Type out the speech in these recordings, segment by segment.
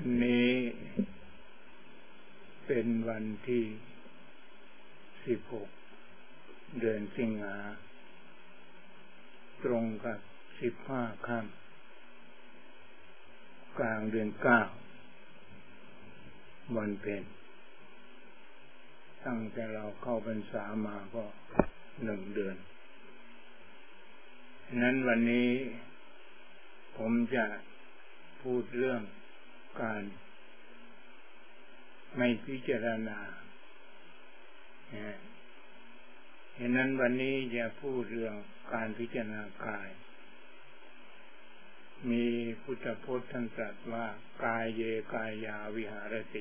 นี้เป็นวันที่16เดือนสิงหาตรงกับ15ค่ำกลางเดือน9วันเพ็ญตั้งแต่เราเข้าพรรษามาก็1เดือนนั้นวันนี้ผมจะพูดเรื่องการไม่พิจารณาฉะนั้นวันนี้จะพูดเรื่องการพิจารณากายมีพุทธพจน์ท่านตรัสว่ากายเยกายาวิหารติ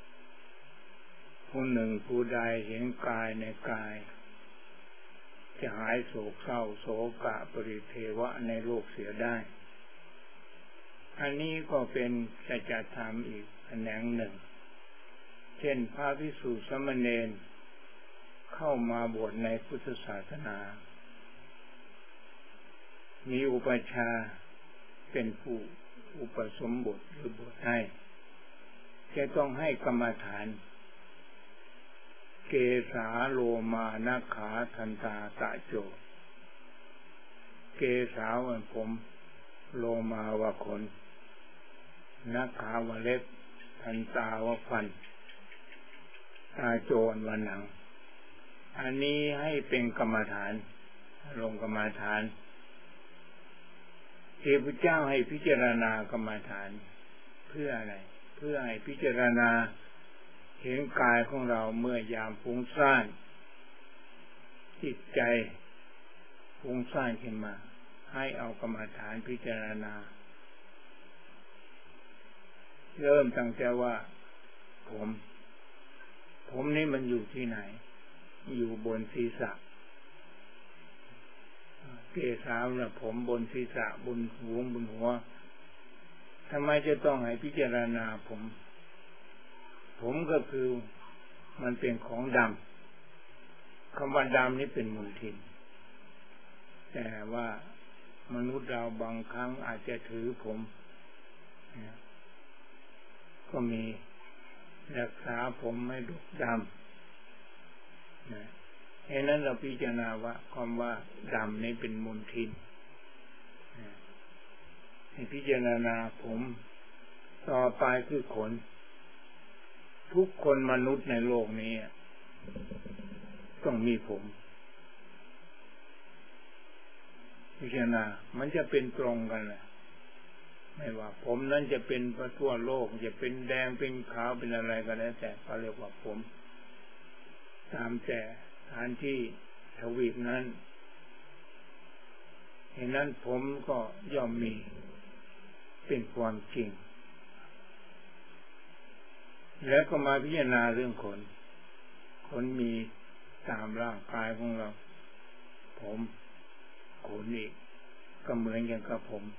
ผู้หนึ่งผู้ใดเห็นกายในกายจะหายโศกเศร้าโศกะปริเทวะในโลกเสียได้อันนี้ก็เป็นสัจธรรมอีกแขนงหนึ่งเช่นพระภิกษุสามเณรเข้ามาบวชในพุทธศาสนามีอุปัชฌาย์เป็นผู้อุปสมบทหรือบวชให้จะต้องให้กรรมฐานเกสาโลมานาขาทันตาตะโจเกสาวะผมโลมาวะขนนาขาวะเล็บทันตาวะฟันตาโจรวะหนังอันนี้ให้เป็นกรรมฐานลงกรรมฐานที่พระเจ้าให้พิจารณากรรมฐานเพื่ออะไรเพื่อให้พิจารณาเห็นกายของเราเมื่อยามฟุ้งซ่านจิตใจฟุ้งซ่านขึ้นมาให้เอากรรมฐานพิจารณาเริ่มตั้งแต่ว่าผมนี่มันอยู่ที่ไหนอยู่บนศีรษะเกศาเนี่ยผมบนศีรษะบนหัวทำไมจะต้องให้พิจารณาผมก็คือมันเป็นของดำคำว่าดำนี่เป็นมลทินแต่ว่ามนุษย์เราบางครั้งอาจจะถือผมก็มีรักษาผมไม่ดกดำฉะนั้นเราพิจารณาว่าความว่าดำนี่เป็นมลทินให้พิจารณาผมต่อไปคือขนทุกคนมนุษย์ในโลกนี้ต้องมีผมพิจารณามันจะเป็นตรงกันแหละไม่ว่าผมนั้นจะเป็นทั่วโลกจะเป็นแดงเป็นขาวเป็นอะไรก็แล้วแต่เขาเรียกว่าผมตามแต่สถานที่ทวีปนั้นเห็นนั้นผมก็ย่อมมีเป็นความจริงแล้วก็มาพิจารณาเรื่องขนมีตามร่างกายของเราผมขนอีกก็เหมือนอย่างกับผม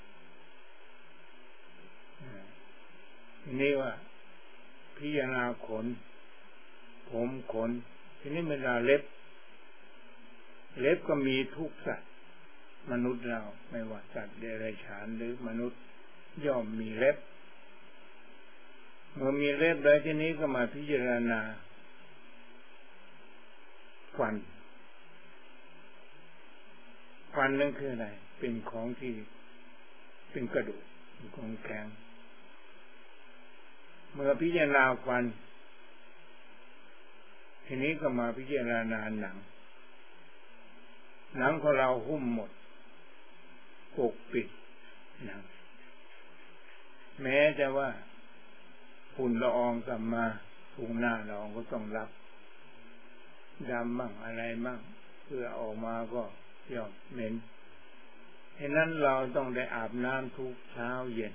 ทีนี้ว่าพิจารณาผมขนทีนี้เวลาเล็บก็มีทุกสัตว์มนุษย์เราไม่ว่าสัตว์เดรัจฉานหรือมนุษย์ย่อมมีเล็บเมื่อมีเล็บแล้วทีนี้ก็มาพิจารณาฟันนั่นคืออะไรเป็นของที่เป็นกระดูกของแข็งเมื่อพิจารณาฟันทีนี้ก็มาพิจารณาหนังของเราหุ้มหมดปกปิดหนังแม้แต่ว่าฝุ่นละอองกลับมาทุกหน้าเราก็ต้องรับดำบ้างอะไรบ้างเพื่อออกมาก็ย่อมเหม็นฉะนั้นเราต้องได้อาบน้ำทุกเช้าเย็น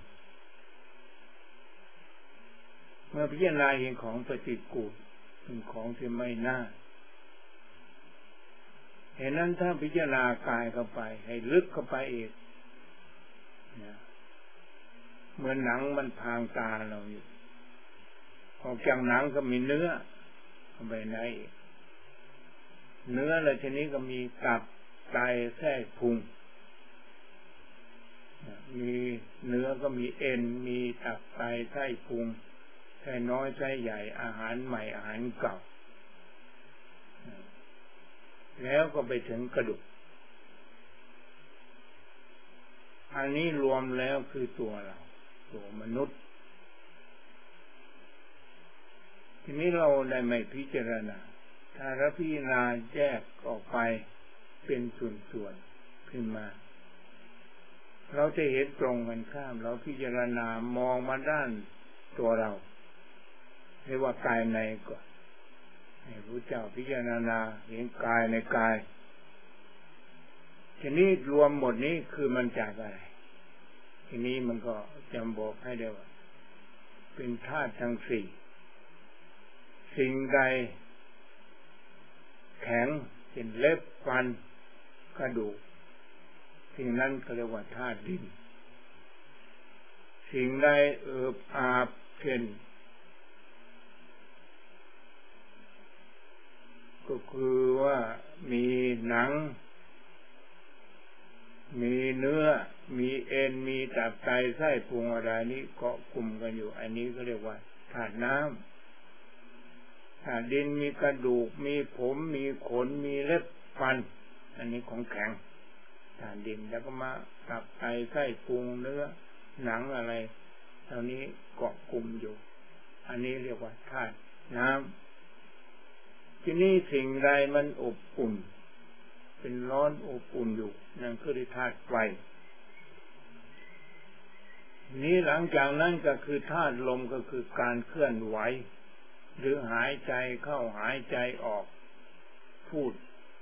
เมื่อพิจารณาเห็นของปฏิกูลเป็นของที่ไม่น่าฉะนั้นถ้าพิจารณากายเข้าไปให้ลึกเข้าไปอีกเหมือนหนังมันพรางตาเราอยู่ออกจากหนังก็มีเนื้อเข้าไปในเนื้อแล้วทีนี้ก็มีตับไตไส้พุงมีเนื้อก็มีเอ็นมีตับไตไส้พุงไส้น้อยไส้ใหญ่อาหารใหม่อาหารเก่าแล้วก็ไปถึงกระดูกอันนี้รวมแล้วคือตัวเราตัวมนุษย์ทีนี้เราได้ไม่พิจารณาถ้าเราพิจารณาแยกออกไปเป็นส่วนๆขึ้นมาเราจะเห็นตรงกันข้ามเราพิจารณามองมาด้านตัวเราเรียกว่ากายในก่อนให้พระเจ้าพิจารณาเห็นกายในกายทีนี้รวมหมดนี้คือมันจากอะไรทีนี้มันก็จำบอกให้ได้ว่าเป็นธาตุทั้งสี่สิ่งใดแข็งเป็นเล็บฟันกระดูกสิ่งนั้นก็เรียกว่าธาตุดินสิ่งใดเอิบอาบเช่นก็คือว่ามีหนังมีเนื้อมีเอ็นมีตับไตไส้พุงอะไรนี้เกาะกลุ่มกันอยู่อันนี้ก็เรียกว่าธาตุน้ำธาตุดินมีกระดูกมีผมมีขนมีเล็บฟันอันนี้ของแข็งธาตุดินแล้วก็มาตับไตไส้พุงเนื้อหนังอะไรเหล่านี้เกาะกลุ่มอยู่อันนี้เรียกว่าธาตุน้ำที่นี่สิ่งใดมันอบอุ่นเป็นร้อนอบอุ่นอยู่นั่นคือธาตุไฟนี้หลังจากนั้นก็คือธาตุลมก็คือการเคลื่อนไหวหรือหายใจเข้าหายใจออกพูด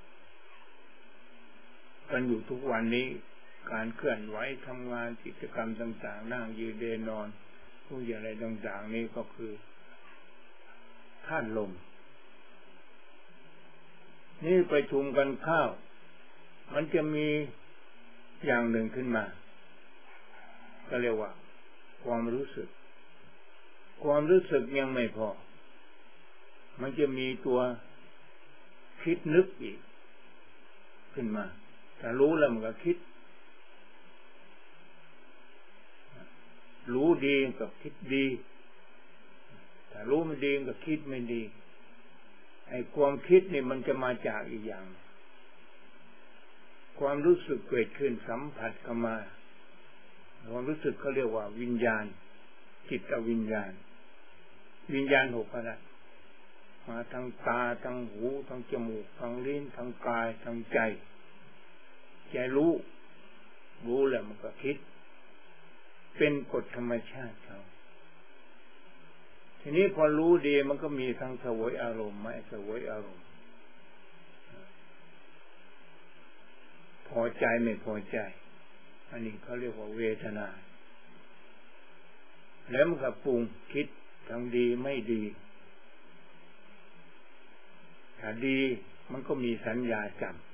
กันอยู่ทุกวันนี้การเคลื่อนไหวทำงานกิจกรรมต่างๆนั่งยืนเดินนอนผู้อะไรต่างๆนี้ก็คือธาตุลมนี่ประชุมกันเข้ามันจะมีอย่างหนึ่งขึ้นมาก็เรียกว่าความรู้สึกยังไม่พอมันจะมีตัวคิดนึกอีกขึ้นมาถ้ารู้แล้วมันก็คิดรู้ดีกับคิดดีถ้ารู้ไม่ดีก็คิดไม่ดีไอ้ความคิดนี่มันจะมาจากอีกอย่างความรู้สึกเกิดขึ้นสัมผัสเข้ามาความรู้สึกเขาเรียกว่าวิญญาณจิตวิญญาณหกนะมาทางตาทางหูทางจมูกทางลิ้นทางกายทางใจรู้แล้วมันก็คิดเป็นกฎธรรมชาติเขาทีนี้พอรู้ดีมันก็มีทั้งเสวยอารมณ์ไม่เสวยอารมณ์พอใจไม่พอใจอันนี้เขาเรียกว่าเวทนาแล้วมันก็ปรุงคิดทั้งดีไม่ดีถ้าดีมันก็มีสัญญาจำ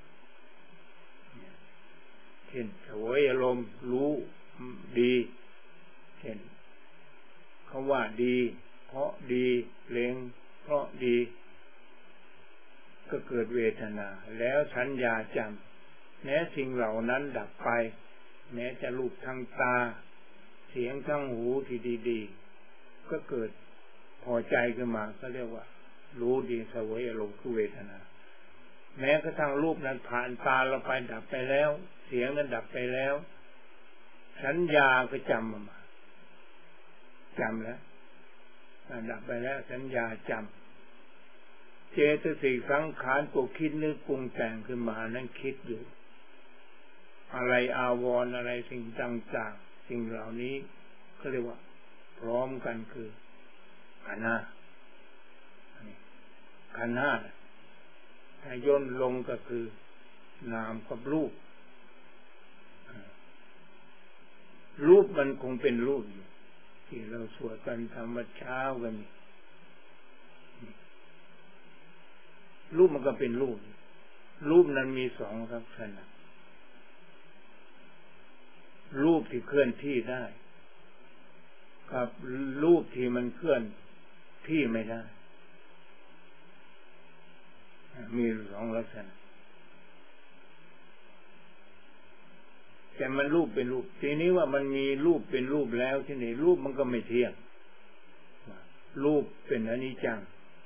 เช่นเสวยอารมณ์รู้ดีเช่นคำว่าดีเพราะดีเพลงเพราะดีก็เกิดเวทนาแล้วสัญญาจำแม้สิ่งเหล่านั้นดับไปแม้จะรูปทางตาเสียงทางหูที่ดีๆก็เกิดพอใจขึ้นมาก็เรียกว่ารู้ดีเสวยอารมณ์คือเวทนาแม้กระทั่งรูปนั้นผ่านตาเราไปดับไปแล้วเสียงนั้นดับไปแล้วสัญญาก็จำแล้วดับไปแล้วสัญญาจำเจตสิกสังขารตัวคิดนึกปรุงแต่งขึ้นมานั้นคิดอยู่อะไรอาวรณ์อะไรสิ่งต่างๆสิ่งเหล่านี้ก็เรียกว่าพร้อมกันคือขันธ์ห้าถ้าย่นลงก็คือนามกับรูปมันคงเป็นรูปอยู่ที่เราสวดกันธรรมเช้ากันรูปมันก็เป็นรูปนั้นมีสองลักษณะรูปที่เคลื่อนที่ได้กับรูปที่มันเคลื่อนที่ไม่ได้มีสองลักษณะแต่มันรูปเป็นรูปทีนี้ว่ามันมีรูปเป็นรูปแล้วที่นี่รูปมันก็ไม่เที่ยงรูปเป็นอนิจจัง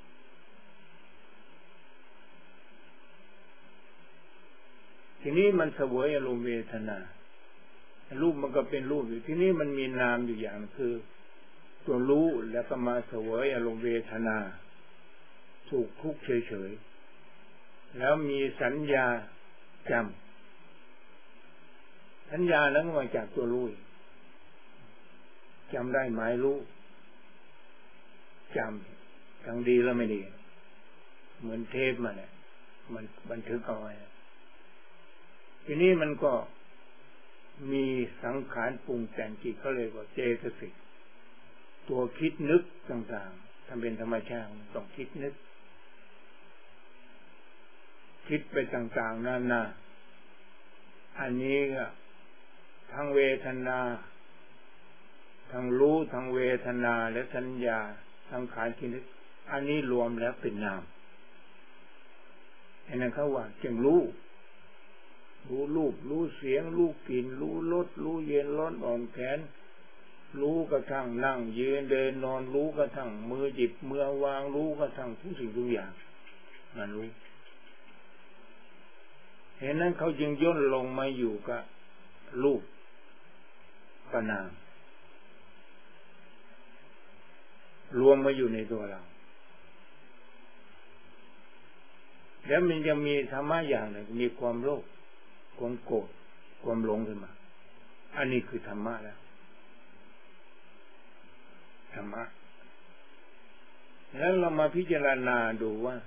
ทีนี้มันเสวยอารมณ์เวทนารูปมันก็เป็นรูปอยู่ทีนี้มันมีนามอยู่อย่างคือตัวรู้แล้วก็มาเสวยอารมณ์เวทนาถูกทุกข์เฉยๆแล้วมีสัญญาจำสัญญานั้นมาจากตัวรู้จำได้หมายรู้จำทั้งดีแล้วไม่ดีเหมือนเทปมันบันทึกเอาไว้ทีนี้มันก็มีสังขารปรุงแต่งจิตเขาเลยว่าเจตสิกตัวคิดนึกต่างๆทำเป็นธรรมชาติต้องคิดนึกคิดไปต่างๆนานาอันนี้ก็ทั้งเวทนาทั้งรู้ทั้งเวทนาและสัญญาสังขารคิดนึกอันนี้รวมแล้วเป็นนามอันนั้นเขาว่าจึงรู้รูปรู้เสียงรู้กลิ่นรู้รสรู้เย็นร้อนอ่อนแข็งรู้กระทั่งนั่งยืนเดินนอนรู้กระทั่งมือหยิบมือวางรู้กระทั่งทุกสิ่งทุกอย่างมันรู้เห็นนั้นเขาจึงย่นลงมาอยู่กับรูปกับนามรวมมาอยู่ในตัวเราแล้วมันจะมีธรรมะอย่างหนึ่งมีความโลภความโกรธความหลงขึ้นมาอันนี้คือธรรมะแล้วธรรมะแล้วเรามาพิจารณาดูว่า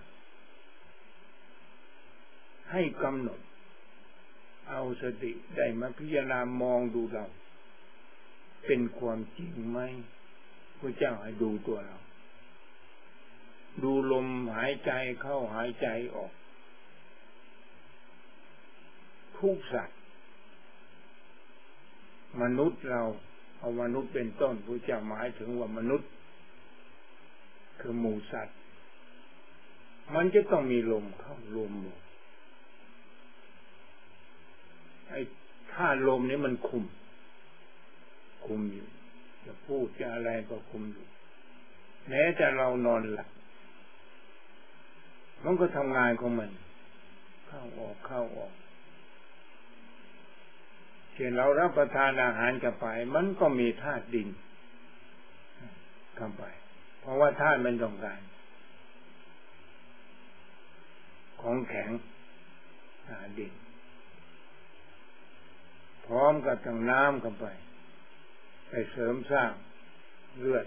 ให้กำหนดเอาสติได้มาพิจารณามองดูเราเป็นความจริงไหมพระเจ้าให้ดูตัวเราดูลมหายใจเข้าหายใจออกทุกสัตว์มนุษย์เราเอามนุษย์เป็นต้นพระเจ้าหมายถึงว่ามนุษย์คือหมู่สัตว์มันจะต้องมีลมเข้าลมออกไอ้ถ้าลมนี้มันคุมอยู่จะพูดจะอะไรก็คุมอยู่แม้แต่เรานอนหลับมันก็ทำงานของมันเข้าออกเช่นเรารับประทานอาหารเข้าไปมันก็มีธาตุดินเข้าไปเพราะว่าธาตุมันต้องการของแข็งดินพร้อมกับทั้งน้ำเข้าไปเสริมสร้างเลือด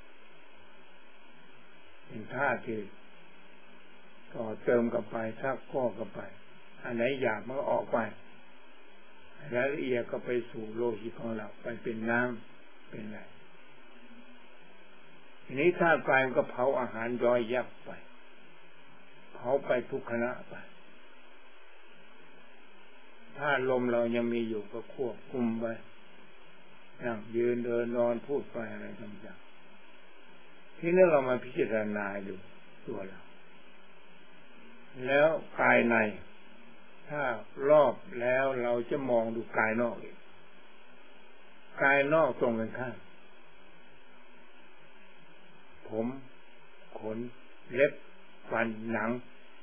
เป็นธาตุที่ต่อเติมเข้าไปซักฟอกเข้าไปอันไหนหยาบมันก็ออกไปรายละเอียดก็ไปสู่โลหิตของเราไปเป็นน้ำเป็นอะไรทีนี้ธาตุไฟมันก็เผาอาหารย่อยยับไปเผาไปทุกขณะไปถ้าลมเรายังมีอยู่ก็ควบคุมไปนั่งยืนเดินนอนพูดไปอะไรต่างๆที่นี้เรามาพิจารณาดูตัวเราแล้วกายในถ้ารอบแล้วเราจะมองดูกายนอกอีกกายนอกตรงกันข้ามผมขนเล็บฟันหนัง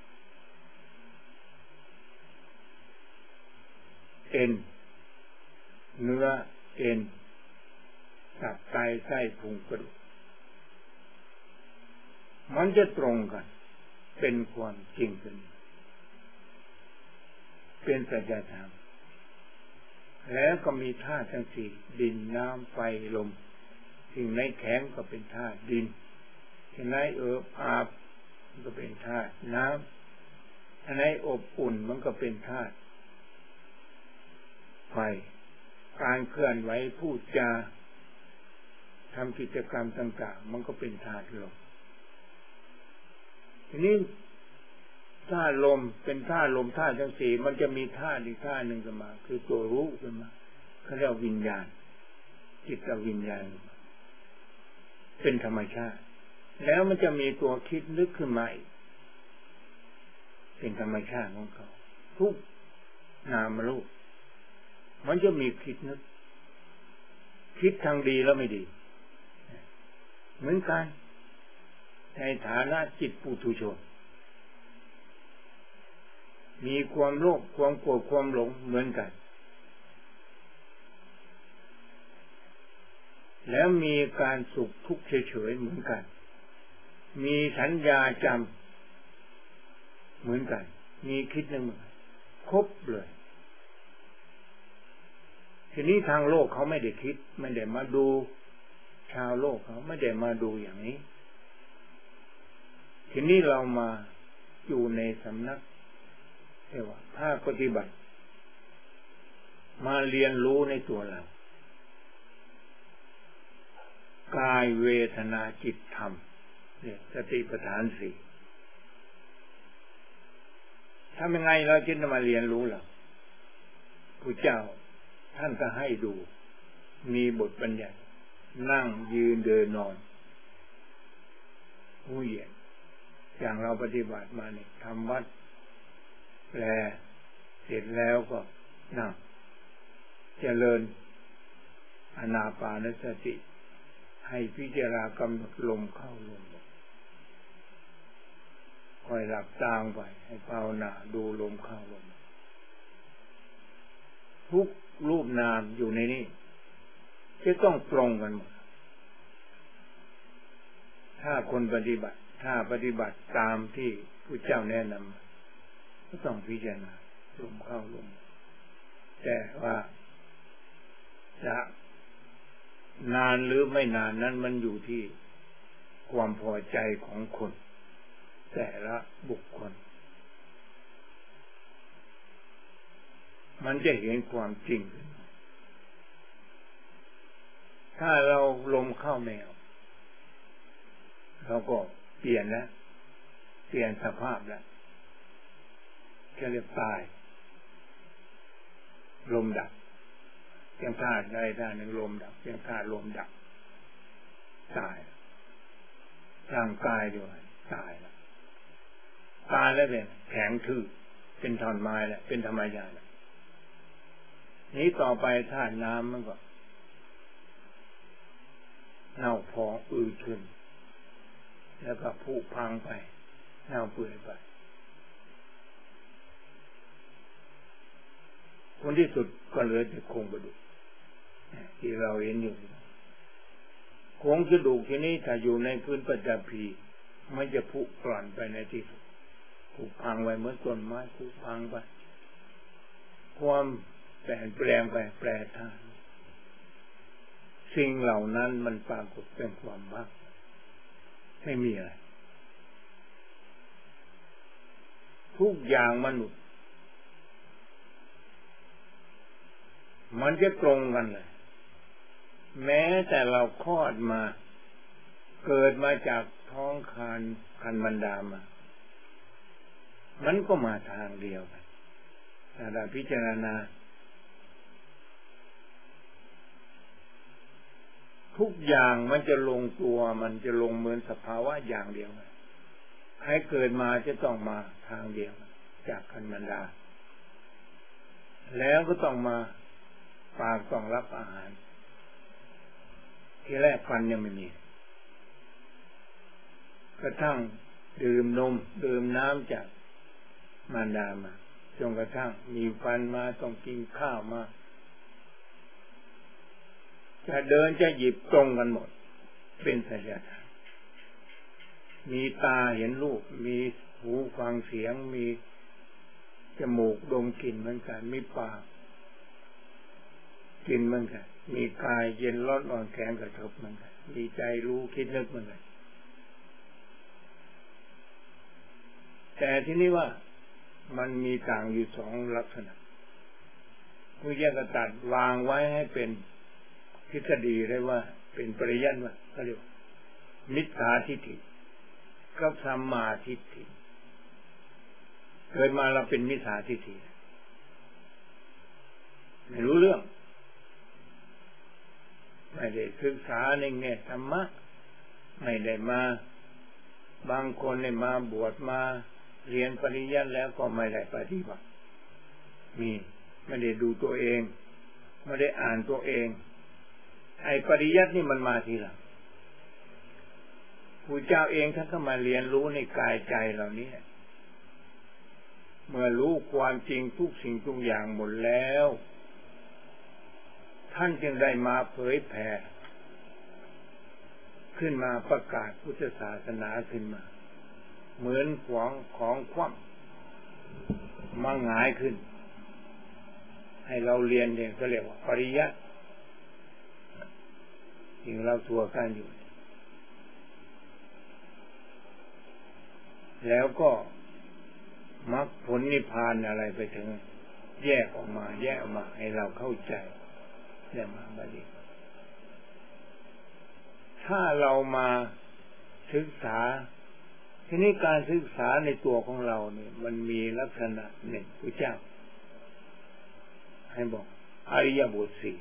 เอ็นเนื้อเอ็นตับไตไส้พุงกระดูกมันจะตรงกันเป็นความจริงเป็นสัจธรรมแล้วก็มีธาตุทั้งสี่ดินน้ำไฟลมสิ่งในแข็งก็เป็นธาตุดินสิ่งในเอิบอาบมันก็เป็นธาตุน้ำอันไหนอบอุ่นมันก็เป็นธาตุไฟการเคลื่อนไหวพูดจาทำกิจกรรมต่างๆมันก็เป็นธาตุลมทีนี้ธาตุลมเป็นธาตุลมธาตุทั้งสี่มันจะมีธาตุอีกธาตุหนึ่งขึ้นมาคือตัวรู้ขึ้นมาเขาเรียกวิญญาณจิตวิญญาณเป็นธรรมชาติแล้วมันจะมีตัวคิดนึกขึ้นมาอีกเป็นธรรมชาติของเขาทุกนามรูปมันจะมีคิดนึกคิดทางดีแล้วไม่ดีเหมือนกันในฐานะจิตปุถุชนมีความโลภความโกรธความหลงเหมือนกันแล้วมีการสุขทุกข์เฉยๆเหมือนกันมีสัญญาจำเหมือนกันมีคิดนึกเหมือนกันครบเลยทีนี้ทางโลกเขาไม่ได้คิดไม่ได้มาดูชาวโลกเขาไม่ได้มาดูอย่างนี้ทีนี้เรามาอยู่ในสำนักเรียกว่าภาคปฏิบัติมาเรียนรู้ในตัวเรากายเวทนาจิตธรรมเนี่ยสติปัฏฐานสี่ทำยังไงเราจึงจะมาเรียนรู้ล่ะพระเจ้าท่านก็ให้ดูมีบทบัญญัตินั่งยืนเดินนอนผู้เหยียดอย่างเราปฏิบัติมาเนี่ยทำวัดแลเสร็จแล้วก็นั่งเจริญอานาปานสติให้พิจารณากำหนดลมเข้าลมออกคอยหลับตาไปให้ภาวนาดูลมเข้าลมทุกรูปนามอยู่ในนี้จะต้องตรงกันหมดถ้าคนปฏิบัติถ้าปฏิบัติตามที่พระเจ้าแนะนำก็ต้องพิจารณาลมเข้าลมแต่ว่าจะนานหรือไม่นานนั้นมันอยู่ที่ความพอใจของคนแต่ละบุคคลมันจะเห็นความจริงถ้าเราลมเข้าแมวเราก็เปลี่ยนแล้วเปลี่ยนสภาพแล้วจะเรียกตายลมดับเพียงธาตุใดธาตุหนึ่งลมดับเพียงธาตุลมดับตายร่างกายด้วยตายแล้วตายแล้วเป็นแข็งทื่อเป็นท่อนไม้แล้วเป็นธรรมชาตินี้ต่อไปธาตุน้ำมันก็เน่าพองอืดขึ้นแล้วก็ผุพังไปเน่าเปื่อยไปคนที่สุดก็เหลือแต่โครงกระดูกที่เราเห็นอยู่โครงกระดูกที่นี้ถ้าอยู่ในพื้นปัจจพีไม่จะผุกร่อนไปในที่สุดผุพังไว้เหมือนต้นไม้ผุพังไปความแปลงไปแปรธาตุสิ่งเหล่านั้นมันปรากฏเป็นความว่างไม่มีอะไรทุกอย่างมนุษย์มันจะตรงกันเลยแม้แต่เราคลอดมาเกิดมาจากท้องคันมันดามามันก็มาทางเดียวกันถ้าเราพิจารณาทุกอย่างมันจะลงตัวมันจะลงเหมือนสภาวะอย่างเดียวกันใครเกิดมาจะต้องมาทางเดียวจากคันมันดาแล้วก็ต้องมาปากต้องรับอาหารที่แรกฟันยังไม่มีกระทั่งดื่มนมดื่มน้ำจากมารดามาจนกระทั่งมีฟันมาต้องกินข้าวมาจะเดินจะหยิบตรงกันหมดเป็นสัญญาณมีตาเห็นรูปมีหูฟังเสียงมีจมูกดมกลิ่นเหมือนกันมีปากกินเหมือนกันมีกายเย็นร้อนอ่อนแข็งกระทบเหมือนกันมีใจรู้คิดนึกเหมือนกันแต่ที่นี้ว่ามันมีต่างอยู่สองลักษณะผู้แยกกระตัดวางไว้ให้เป็นทฤษฎีได้ว่าเป็นปริยัติว่าเขาเรียกมิจฉาทิฏฐิกับสัมมาทิฏฐิเกิดมาเราเป็นมิจฉาทิฏฐิไม่รู้เรื่องไม่ได้ศึกษาในแง่ธรรมะไม่ได้มาบางคนได้มาบวชมาเรียนปริยัติแล้วก็ไม่ได้ปฏิบัติมีไม่ได้ดูตัวเองไม่ได้อ่านตัวเองไอ้ปริยัตินี่มันมาทีหลังผู้เจ้าเองท่านก็มาเรียนรู้ในกายใจเหล่านี้เมื่อรู้ความจริงทุกสิ่งทุกอย่างหมดแล้วท่านจึงได้มาเผยแผ่ขึ้นมาประกาศพุทธศาสนาขึ้นมาเหมือนของคว่ำมาหงายขึ้นให้เราเรียนเนี่ยก็เรียกว่าปริยัติที่เราตัวกันอยู่แล้วก็มรรคผลนิพพานอะไรไปถึงแยกออกมาให้เราเข้าใจเรื่องมาบัดนี้ถ้าเรามาศึกษาทีนี้การศึกษาในตัวของเราเนี่ยมันมีลักษณะหนึ่งพระเจ้าให้บอกอริยบทสี่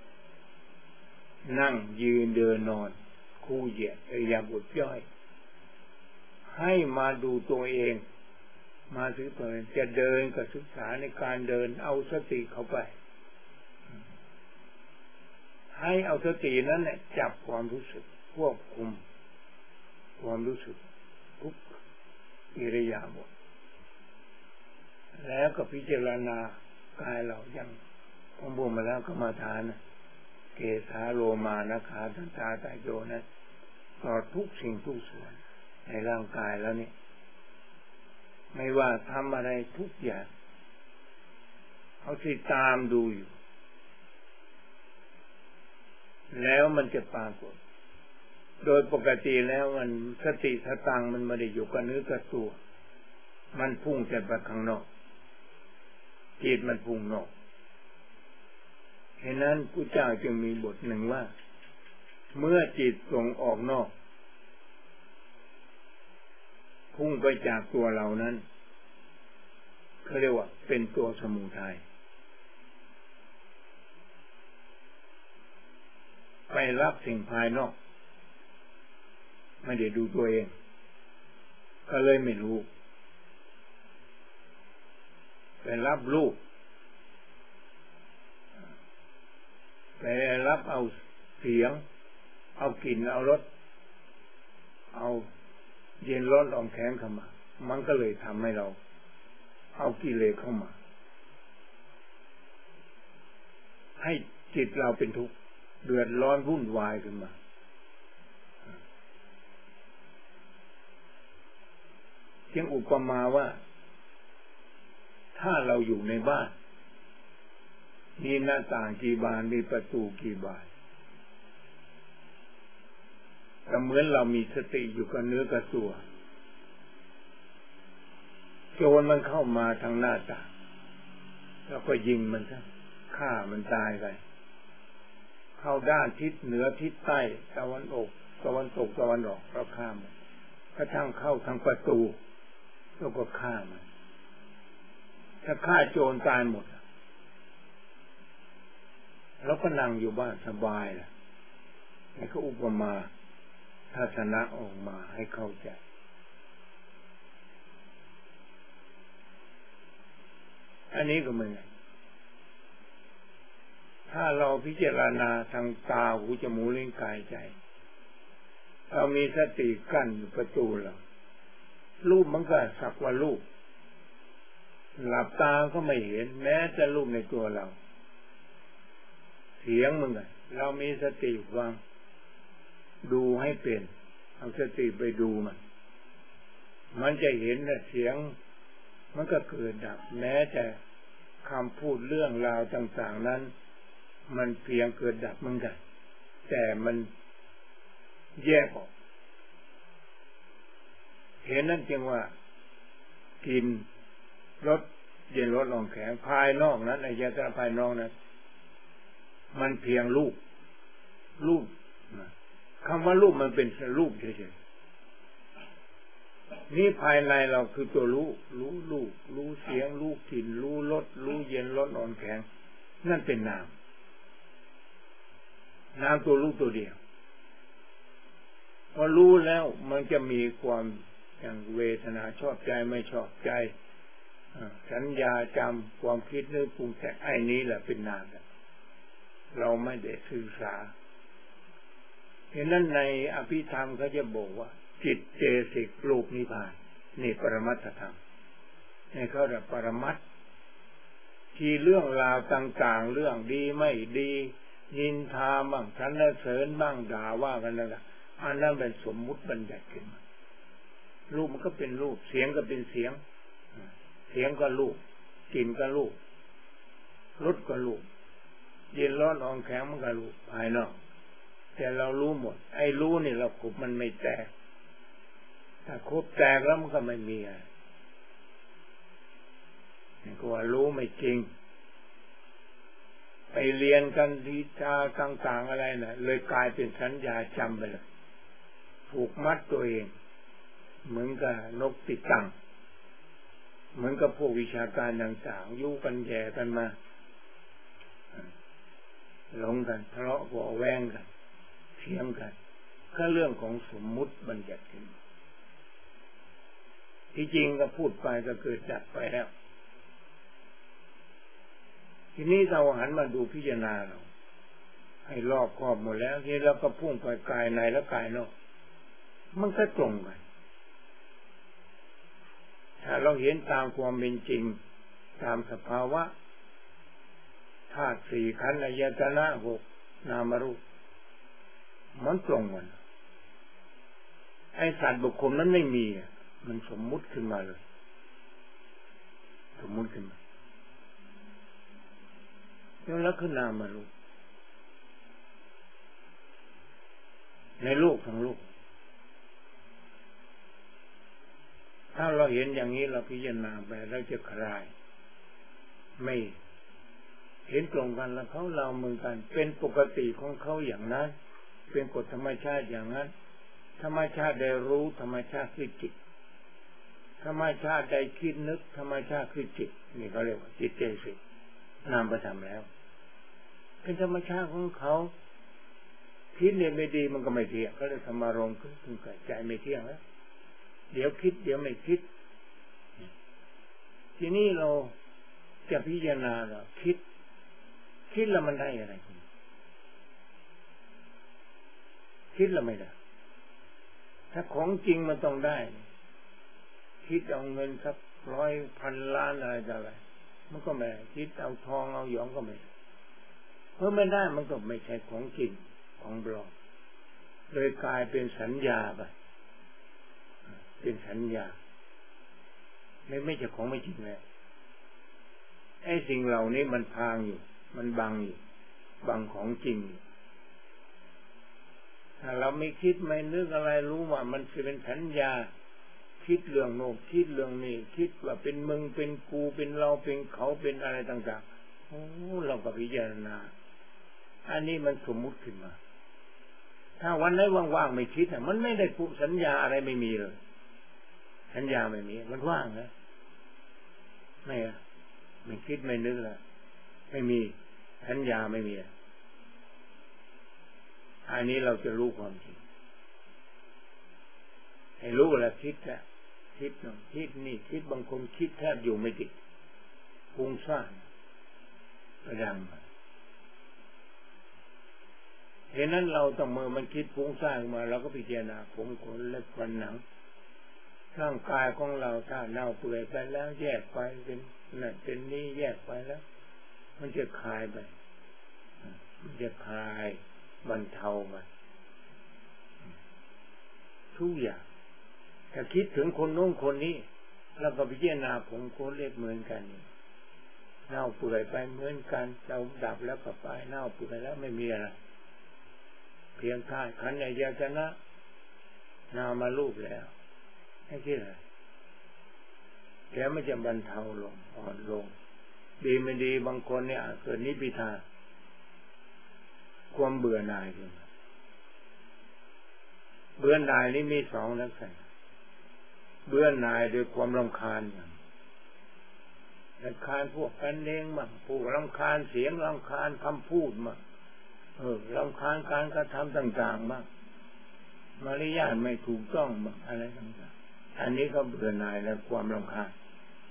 นั่งยืนเดินนอนคู่เหยียดอริยบทย่อยให้มาดูตัวเองมาศึกษาจะเดินก็ศึกษาในการเดินเอาสติเข้าไปให้เอาสตินั้นเนี่ยจับความรู้สึกควบคุมความรู้สึกทุกอิริยาบถแล้วก็พิจารณากายเราอย่างผมบอกมาแล้วก็มาทานเกสาโลมานะขาทันตาตาโยนะต่อทุกสิ่งทุกส่วนในร่างกายแล้วนี่ไม่ว่าทำอะไรทุกอย่างเขาติดตามดูอยู่แล้วมันจะปรากฏโดยปกติแล้วมันสติสตังมันไม่ได้อยู่กับเนื้อกับตัวมันพุ่งแต่ไปข้างนอกจิตมันพุ่งนอกฉะนั้นพระเจ้าจึงมีบทหนึ่งว่าเมื่อจิตส่งออกนอกพุ่งไปจากตัวเรานั้นเขาเรียกว่าเป็นตัวสมุทัยไปรับสิ่งภายนอกไม่ได้ดูตัวเองก็เลยไม่รู้ไปรับรูปไปรับเอาเสียงเอากลิ่นเอารสเอาเย็นร้อนอ่อนแข็งเข้ามามันก็เลยทำให้เราเอากิเลสเข้ามาให้จิตเราเป็นทุกข์เดือดร้อนวุ่นวายขึ้นมาจึงอุปมาว่าถ้าเราอยู่ในบ้านมีหน้าต่างกี่บานมีประตูกี่บานแต่เหมือนเรามีสติอยู่กับเนื้อกับตัวโจรมันเข้ามาทางหน้าต่างแล้วก็ยิงมันซะฆ่ามันตายไปเข้าด้านทิศเหนือทิศใต้ตะวันออกตะวันตกตะวันออกเราฆ่ามันกระทั่งเข้าทางประตูแล้วก็ฆ่ามันถ้าฆ่าโจรตายหมดแล้วก็นั่งอยู่บ้านสบายล่ะนี่ก็อุปมาทัศนะออกมาให้เข้าใจอันนี้ก็เหมือนกันถ้าเราพิจารณาทางตาหูจมูกลิ้นกายใจเรามีสติกั้นอยู่ประตูเรารูปมันก็สักว่ารูปหลับตาก็ไม่เห็นแม้จะรูปในตัวเราเสียงมันก็เรามีสติฟังดูให้เป็นเอาสติไปดูมันจะเห็นนะเสียงมันก็เกิดดับแม้แต่คำพูดเรื่องราวต่างๆนั้นมันเพียงเกิดดับเหมือนกันแต่มันแยกออกเห็นนั่นจึงว่ากินรสเย็นรสอ่อนแข็งภายนอกนั้นอายตนะภายนอกนั้นมันเพียงรูปคำว่ารูปมันเป็นรูปเฉยๆนี่ภายในเราคือตัวรู้เสียงรู้กลิ่นรู้รสรู้เย็นร้อนอ่อนแข็งนั่นเป็นนามตัวรู้ตัวเดียวพอรู้แล้วมันจะมีความอย่างเวทนาชอบใจไม่ชอบใจสัญญาจำความคิดนึกปรุงแต่งไอ้นี้แหละเป็นนามเราไม่ได้ศึกษาฉะนั้นในอภิธรรมเขาจะบอกว่าจิตเจสิกรูปนิพพานนี่ปรมัตถธรรมนี่เขาเรียกปรมัตถ์ที่เรื่องราวต่างๆเรื่องดีไม่ดีนินทาบ้างสรรเสริญบ้างด่าว่ากันนั่นแหละอันนั้นเป็นสมมุติบัญญัติขึ้นมารูปมันก็เป็นรูปเสียงก็เป็นเสียงเสียงก็รูปกลิ่นก็รูปรสก็รูปเย็นร้อนอ่อนแข็งมันก็รูปภายนอกแต่เรารู้หมดไอ้รู้นี่เราคุบมันไม่แตกถ้าคุบแตกแล้วมันก็ไม่มีอะไรนี่ก็ว่ารู้ไม่จริงไปเรียนกันวิชาต่างๆอะไรน่ะเลยกลายเป็นสัญญาจำไปเลยผูกมัดตัวเองเหมือนกับนกติดตั้งเหมือนกับพวกวิชาการต่างๆยุ่งกันแย่กันมาหลงกันทะเลาะเบาะแว้งกันเถียงกันก็เรื่องของสมมุติบัญญัติขึ้นที่จริงก็พูดไปก็เกิดจากไปแล้วทีนี้เราหันมาดูพิจารณาเราให้รอบคอบหมดแล้วทีเราก็พุ่งไปกายในและกายนอกมันก็ตรงกันถ้าเราเห็นตามความเป็นจริงตามสภาวะธาตุสี่ขันธ์อายตนะหกนามรูปมันตรงกันไอ้สัตว์บุคคลนั้นไม่มีมันสมมุติขึ้นมาเลยสมมุติขึ้นมาแล้วคือนามรูปในโลกทั้งโลกถ้าเราเห็นอย่างนี้เราพิจารณาไปเราจะคลายไม่เห็นตรงกันแล้วเขาเราเหมือนกันเป็นปกติของเขาอย่างนั้นเป็นกฎธรรมชาติอย่างนั้นธรรมชาติได้รู้ธรรมชาติคือจิตธรรมชาติได้คิดนึกธรรมชาติคือจิตนี่เขาเรียกว่าจิตเจสิกนามประธรรมแล้วเป็นธรรมชาติของเขาคิดเนี่ยไม่ดีมันก็ไม่เที่ยงก็เลยธรรมารมณ์ขึ้นเกิดใจไม่เที่ยงแล้วเดี๋ยวคิดเดี๋ยวไม่คิดทีนี้เราจะพิจารณาเราคิดแล้วมันได้อะไรคิดแล้วไม่ได้ถ้าของจริงมันต้องได้คิดเอาเงินสัก100,000 ล้านอะไรต่ออะไรมันก็ไม่ได้คิดเอาทองเอาหยองก็ไม่ได้เพราะไม่ได้มันก็ไม่ใช่ของจริงของปลอมเลยกลายเป็นสัญญาไปเป็นสัญญาไม่ใช่ของไม่จริงแล้วไอ้สิ่งเหล่านี้มันพางอยู่มันบังอยู่บังของจริงถ้าเราไม่คิดไม่นึกอะไรรู้ว่ามันเป็นสัญญาคิดเรื่องโน้นคิดเรื่องนี้คิดว่าเป็นมึงเป็นกูเป็นเราเป็นเขาเป็นอะไรต่างๆโอ้เราก็พิจารณาอันนี้มันสมมุติขึ้นมาถ้าวันไหนว่างๆไม่คิดมันไม่ได้ผูกสัญญาอะไรไม่มีเลยสัญญาไม่มีมันว่างนะไม่คิดไม่นึกแล้วไม่มีสัญญาไม่มีอันนี้เราจะรู้ความจริงให้รู้แล้วคิดแล้วคิดนู่นคิดนี่คิดบางคนคิดแทบอยู่ไม่ติดฟุ้งซ่านประดังเห็นนั้นเราต้องเมื่อมันคิดฟุ้งซ่านมาเราก็พิจารณาผมขนเล็บฟันหนังร่างกายของเราถ้าเน่าเปื่อยไปแล้วแยกไปเป็นนั่นเป็นนี่แยกไปแล้วมันจะคลายไปมันจะคลายบรรเทาไปทุกอย่างถ้าคิดถึงคนโน้นคนนี้แล้วก็พิจารณาผมโคนเล็บเหมือนกันเน่าเปื่อยไปเหมือนกันเราดับแล้วก็ไปเน่าเปื่อยแล้วไม่มีอะไรเพียงธาตุขันธ์อายตนะนามารูปแล้วให้คิดอะไรแล้วมันจะบรรเทาลงอ่อนลงดีไม่ดีบางคนเนี่ยเกิดนิพพิทาความเบื่อหน่ายขึ้นเบื่อหน่ายนี่มี2ลักษณะเบื่อหน่ายด้วยความรำคาญรำคาญพวกกันเองมั่งพวกรำคาญเสียงรำคาญคำพูดมั่งรำคาญการกระทำต่างๆมั่งมารยาทไม่ถูกต้องมั่งอะไรต่างๆอันนี้ก็เบื่อหน่ายและความรำคาญ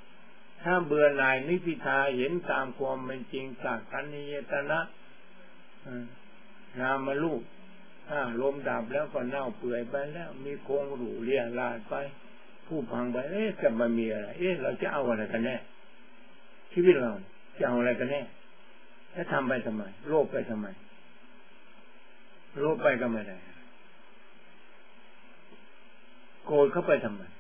ถ้าเบื่อหน่ายนิพพิทาเห็นตามความเป็นจริงจากขันธ์อายตนะนามารูปลมดับแล้วก็เน่าเปื่อยไปแล้วมีโครงหรูเลี่ยลาดไปผู้พังไปจะมามีอะไรเราจะเอาอะไรกันแน่ชีวิตเราจะเอาอะไรกันแน่แล้วทำไปทำไมโลภไปทำไมโลภไปก็ไม่ได้โกรธเข้าไปทำไม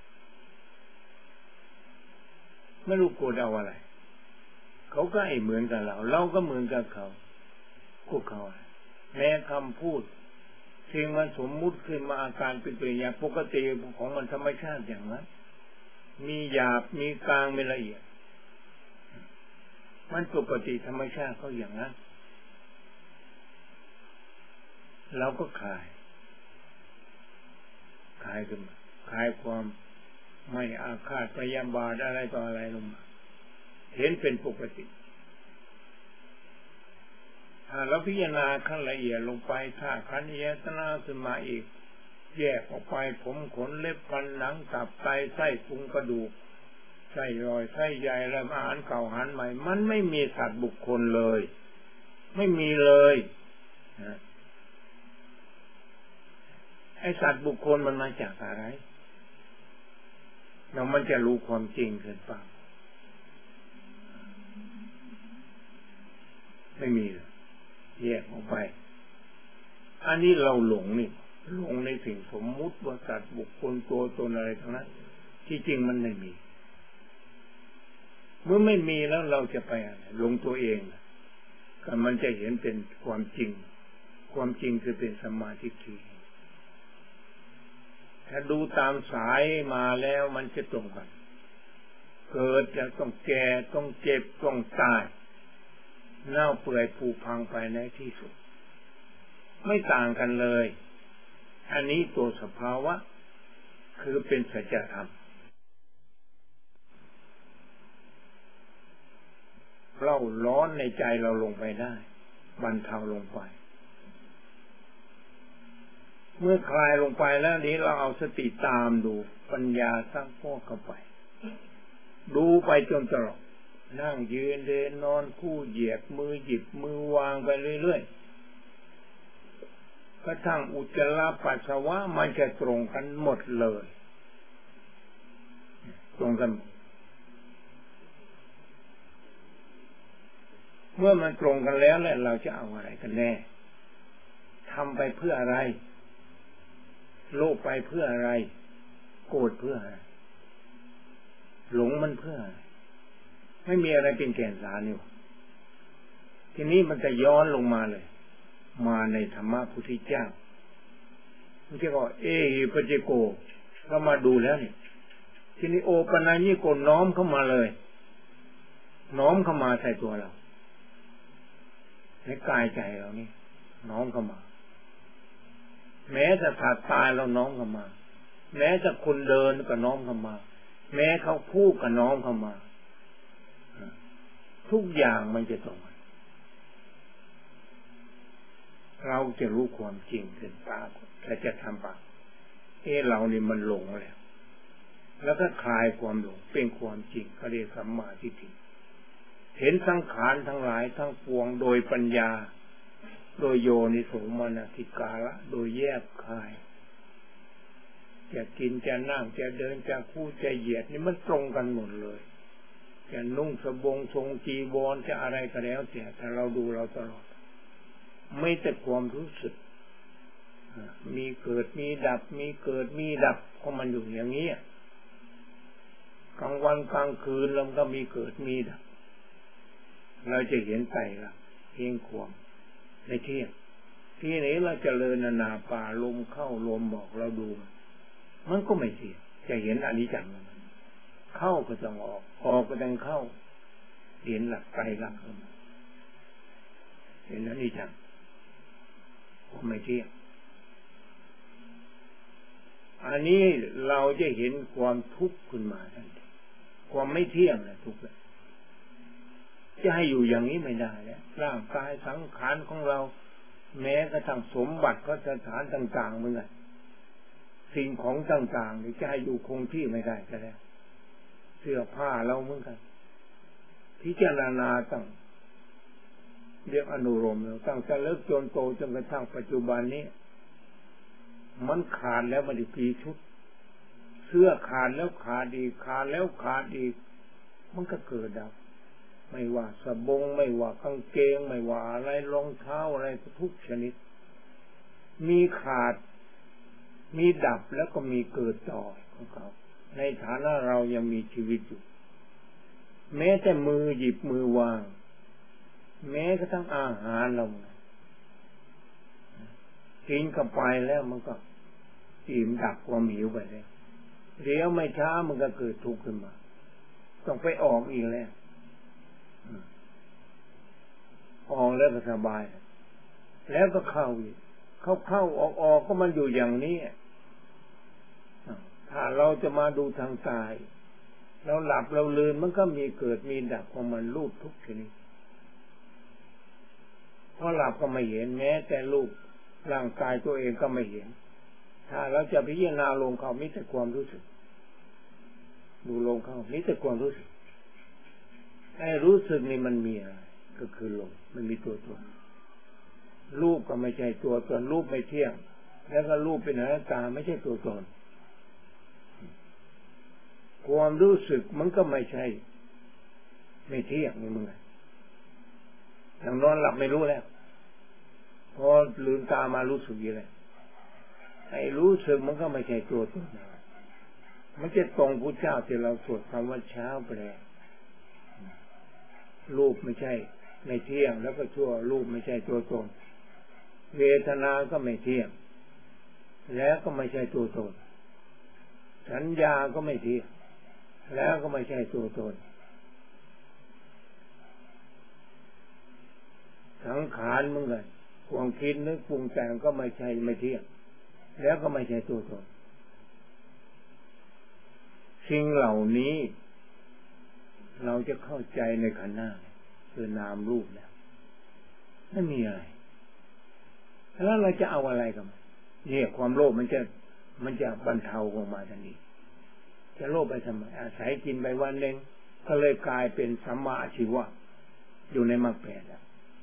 ไม่รู้โกรธเอาอะไรเขาก็เหมือนกับเราก็เหมือนกับเขาพวกเขาแม้คำพูดสิ่งมันสมมุติขึ้นมาอาการเป็นตัวอย่างปกติของมันธรรมชาติอย่างนั้นมีหยาบมีกลางมีละเอียดมันปกติธรรมชาติเขาอย่างนั้นเราก็คลายขึ้นมาคลายความไม่อาฆาตพยาบาทอะไรต่ออะไรลงมาเห็นเป็นปกติถ้าเราพิจารณาขั้นละเอียดลงไปถ้าขันธ์อายตนะขึ้นมาอีกแยกออกไปผมขนเล็บฟันหนังตับไตไส้พุงกระดูกไส้ย่อยไส้ใหญ่และอาหารเก่าอาหารใหม่มันไม่มีสัตว์บุคคลเลยไม่มีเลยไอ้สัตว์บุคคลมันมาจากอะไรเรามันจะรู้ความจริงขึ้นป่ะไม่มีแยกออกไปอันนี้เราหลงในสิ่งสมมุติว่าสัตว์บุคคลตัวตนอะไรทั้งนั้นที่จริงมันไม่มีเมื่อไม่มีแล้วเราจะไปอะไรหลงตัวเองก็มันจะเห็นเป็นความจริงคือเป็นสัมมาทิฏฐิถ้าดูตามสายมาแล้วมันจะตรงกันเกิดจะต้องแก่ต้องเจ็บต้องตายเน่าเปื่อยผุพังไปในที่สุดไม่ต่างกันเลยอันนี้ตัวสภาวะคือเป็นสัจธรรมเราร้อนในใจเราลงไปได้บรรเทาลงไปเมื่อคลายลงไปแล้วนี้เราเอาสติตามดูปัญญาสร้างพวกเข้าไปดูไปจนตลอดนั่งยืนเดินนอนคู่เหยียดมือหยิบมือวางไปเรื่อยๆกระทั่งอุจจาระปัสสาวะมันจะตรงกันหมดเลยตรงกันเมื่อมันตรงกันแล้วเนี่ยเราจะเอาอะไรกันแน่ทำไปเพื่ออะไรโลภไปเพื่ออะไรโกรธเพื่ออะไรหลงมันเพื่ออะไรไม่มีอะไรเป็นแก่นสารอยู่ทีนี้มันจะย้อนลงมาเลยมาในธรรมะพุทธเจ้ามันจะก็หิปัจเจโกก็มาดูแล้วนี่ทีนี้โอปนัญญิโกน้อมเข้ามาเลยน้อมเข้ามาใส่ตัวเราในกายใจเรานี่น้อมเข้ามาแม้จะขาดตายเราน้อมเข้ามาแม้จะคนเดินก็น้อมเข้ามาแม้เขาพูดก็น้อมเข้ามาทุกอย่างมันจะตรงเราจะรู้ความจริงขึ้นปากและจะทำปากเรานี่มันหลงแล้วก็คลายความหลงเป็นความจริงก็เรียกสัมมาทิฏฐิเห็นสังขารทั้งหลายทั้งปวงโดยปัญญาโดยโยนิโสมนสิการะโดยแยกคายจะกินจะนั่งจะเดินจะคู่จะเหยียดนี่มันตรงกันหมดเลยจะนุ่งสบงทรงจีวรจะอะไรก็แล้วแต่ถ้าเราดูเราตลอดไม่แต่ความรู้สึกมีเกิดมีดับมีเกิดมีดับของมันอยู่อย่างนี้กลางวันกลางคืนเราก็มีเกิดมีดับเราจะเห็นไตรลักษณ์เพียงความในเที่ยงที่นี้เราจะเจริญนานาป่าลมเข้าลมบอกเราดูมันก็ไม่เที่ยงจะเห็นอนิจจังเข้าก็ต้องออกก็ต้องเข้าเห็นหลักไตรลักษณ์เห็นอนิจจังก็ไม่เที่ยงอันนี้เราจะเห็นความทุกข์ขึ้นมาทันทีความไม่เที่ยงนะทุกข์จะให้อยู่อย่างนี้ไม่ได้แล้วร่างกายสังขารของเราแม้กระทั่งสมบัติก็สถานต่างๆเหมือนกันสิ่งของต่างๆจะให้อยู่คงที่ไม่ได้ก็แล้วเสื้อผ้าเราเหมือนกันพิจารณาต้องเรียกอนุโลมตั้งแต่เล็กจนโตจนกระทั่งปัจจุบันนี้มันขาดแล้วมันอีกกี่ชุดเสื้อขาดแล้วขาดอีกขาดแล้วขาดอีกมันก็เกิดดับไม่ว่าสบงไม่ว่ากางเกงไม่ว่าอะไรรองเท้าอะไรทุกชนิดมีขาดมีดับแล้วก็มีเกิดต่อของเขาในฐานะเรายังมีชีวิตอยู่แม้แต่มือหยิบมือวางแม้กระทั่งอาหารเรากินเข้าไปแล้วมันก็อิ่มดับความหิวไปแล้วเดี๋ยวไม่ช้ามันก็เกิดทุกข์ขึ้นมาต้องไปออกอีกแล้วออกแล้วก็สบายแล้วก็เข้าอีกเข้าออกก็มันอยู่อย่างนี้ถ้าเราจะมาดูทางกายเราหลับเราลืมมันก็มีเกิดมีดับของมันรูปทุกชนิดพอหลับก็ไม่เห็นแม้แต่รูปร่างกายตัวเองก็ไม่เห็นถ้าเราจะพิจารณาลงเขามีแต่ความรู้สึกดูลงเขามีแต่ความรู้สึกไอ้รู้สึกนี่มันมีอะไรก็คือลมมันมีตัวตนรูปก็ไม่ใช่ตัวตนรูปไม่เที่ยงแล้วก็รูปเป็นอนัตตาไม่ใช่ตัวตนความรู้สึกมันก็ไม่ใช่ไม่เที่ยงนี่มึงอย่างนอนหลับไม่รู้แล้วพอลืมตามารู้สึกอย่างไรไอ้รู้สึกมันก็ไม่ใช่ตัวตนมันจะตรงพุทธเจ้าที่เราสวดคำว่าเช้าแปลรูปไม่ใช่ไม่เที่ยงแล้วก็ชั่วรูปไม่ใช่ตัวตนเวทนาก็ไม่เที่ยงแล้วก็ไม่ใช่ตัวตนสัญญาก็ไม่เที่ยงแล้วก็ไม่ใช่ตัวตนสังขารมึงเลยความคิดนึกปรุงแต่งก็ไม่ใช่ไม่เที่ยงแล้วก็ไม่ใช่ตัวตนสิ่งเหล่านี้เราจะเข้าใจในขันธ์หน้าคือนามรูปแล้วไม่มีอะไรแล้วเราจะเอาอะไรกันเนี่ยความโลภมันจะบรรเทาลงมาทันทีจะโลภไปทำไมอาศัยกินไปวันหนึ่งก็เลยกลายเป็นสัมมาอาชีวะอยู่ในมรรคแปดแล้ว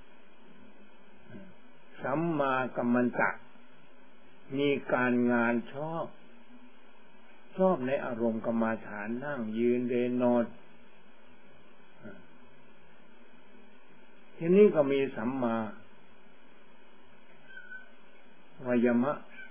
สัมมากัมมันตะมีการงานชอบในอารมณ์กรรมฐานนั่งยืนเดินนอนทีนี้ก็มีสัมมาวายามะ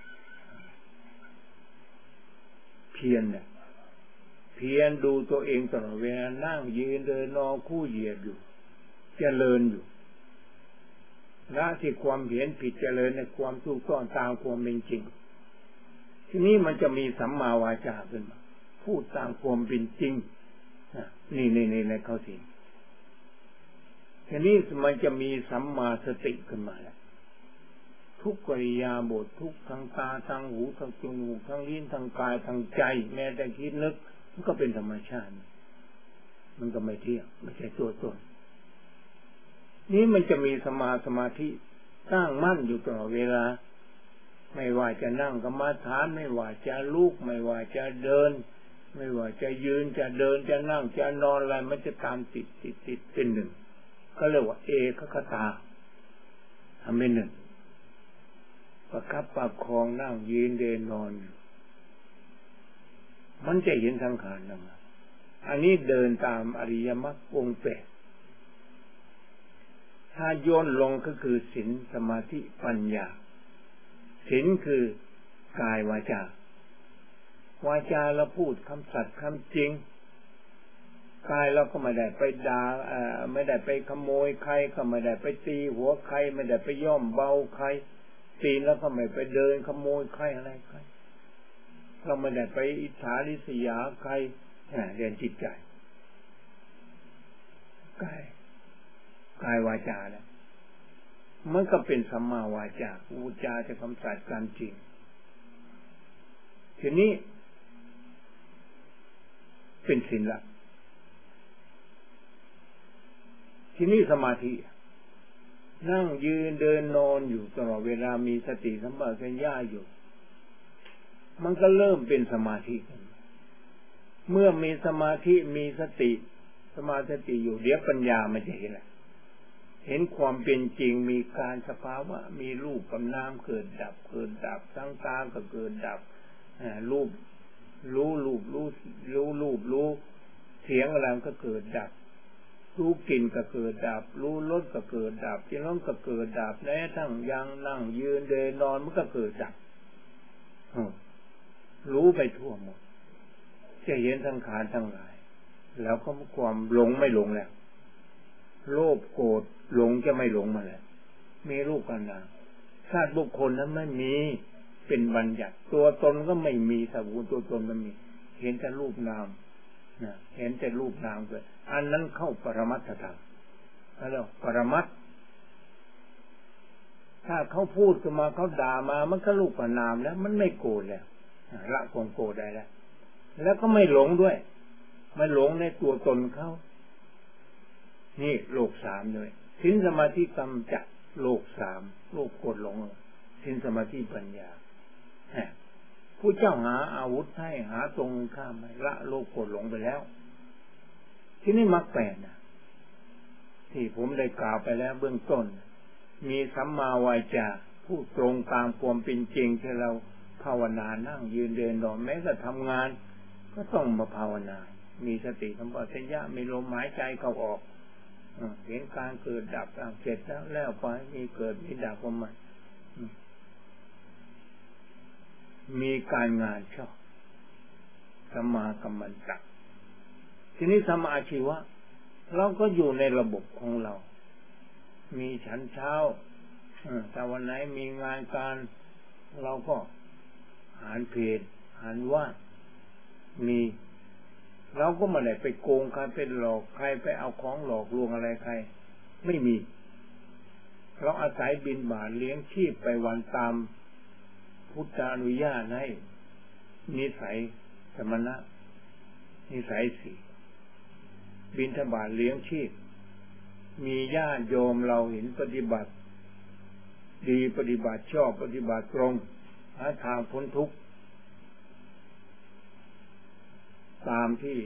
เพียรดูตัวเองตลอดเวลานั่งยืนเดินนอนคู่เหยียดอยู่เจริญอยู่ละที่ความเห็นผิดเจริญในความถูกต้องตามความเป็นจริงทีนี้มันจะมีสัมมาวาจาขึ้นมาพูดตามความเป็นจริงนี่ในเข้าสิทีนี้มันจะมีสัมมาสติขึ้นมาแล้วทุกกิริยาบททุกทางตาทางหูทางจมูกทางลิ้นทางกายทางใจแม้แต่คิดนึกมันก็เป็นธรรมชาติมันก็ไม่เที่ยงไม่ใช่ตัวตนนี้มันจะมีสมาธิตั้งมั่นอยู่ตลอดเวลาไม่ว่าจะนั่งกรรมฐานไม่ว่าจะลุกไม่ว่าจะเดินไม่ว่าจะยืนจะเดินจะนั่งจะนอนอะไรมันจะตามติดเป็นหนึ่งก็เรียกว่าเอกคตาทำเป็นหนึ่งประคับประคองนั่งยืนเดินนอนมันจะเห็นสังขารนะอันนี้เดินตามอริยมรรคองค์แปดถ้าโยนลงก็คือศีลสมาธิปัญญาศีลคือกายวาจาเราพูดคำสัตย์คำจริงกายเราก็ไม่ได้ไปด่าไม่ได้ไปขโมยใครก็ไม่ได้ไปตีหัวใครไม่ได้ไปย่อมเบาใครตีแล้วก็ไม่ไปเดินขโมยใครอะไรใครเราไม่ได้ไปอิจฉาริษยาใครเรียนจิตใจกายวาจาแล้วมันก็เป็นสัมมาวาจาพูดจาจะคำสัตย์การจริงทีนี้เป็นศีลละทีนี้สมาธินั่งยืนเดินนอนอยู่ตลอดเวลามีสติสัมปชัญญะอยู่มันก็เริ่มเป็นสมาธิเมื่อมีสมาธิมีสติสมาธิอยู่เดี๋ยวปัญญามันจะเห็นแหละเห็นความเป็นจริงมีการสภาวะมีรูปกับนามเกิดดับเกิดดับทั้งตาก็เกิดดับรูปรู้เสียงอะไรก็เกิดดับรู้กลิ่นก็เกิดดับรู้รสก็เกิดดับที่น้องก็เกิดดับแม้ทั้งยังนั่งยืนเดินนอนมันก็เกิดดับรู้ไปทั่วหมดจะเห็นทั้งขันธ์ทั้งหลายแล้วก็ความหลงไม่หลงแล้วโลภโกรธหลงจะไม่หลงมาแล้วมีรูปกันนามชาติบุคคลนั้นไม่มีเป็นบัญญัติตัวตนก็ไม่มีสมุตัวตนมันมีเห็นแต่รูปนามเห็นแต่รูปนามเกิดอันนั้นเข้าปรมัตถธรรมแล้วปรมัตถ์ถ้าเขาพูดขึ้นมาเขาด่ามามันก็รูปกับนามแล้วมันไม่โกรธแล้วละความโกรธได้แล้วก็ไม่หลงด้วยไม่หลงในตัวตนเขานี่โลกสามเลยศีลสมาธิกำจัดโลกสามโลกโกรธหลงศีลสมาธิปัญญาผู้เจ้าหาอาวุธให้หาตรงข้ามให้ละโลกโกรธหลงไปแล้วที่นี่มรรคแปดนะที่ผมได้กล่าวไปแล้วเบื้องต้นมีสัมมาวาจาพูดตรงตามความเป็นจริงที่เราภาวนานั่งยืนเดินนอนแม้แต่ทำงานก็ต้องมาภาวนามีสติสัมปชัญญะมีลมหายใจเข้าออกเห็นการเกิดดับเสร็จแล้วไปมีเกิดมีดับประมาณมีการงานชอบสัมมากัมมันตะทีนี้สัมมาอาชีวะเราก็อยู่ในระบบของเรามีฉันเช้าแต่วันไหนมีงานการเราก็หารเพลหารว่ามีเราก็ไม่ได้ไปโกงใครไปหลอกใครไปเอาของหลอกลวงอะไรใครไม่มีเราอาศัยบิณฑบาตเลี้ยงชีพไปวันตามพุทธอนุญาตให้นิสัยสมณะนิสัยสี่บิณฑบาตเลี้ยงชีพมีญาติโยมเราเห็นปฏิบัติดีปฏิบัติชอบปฏิบัติตรงหาทางพ้นทุกข์ตามที่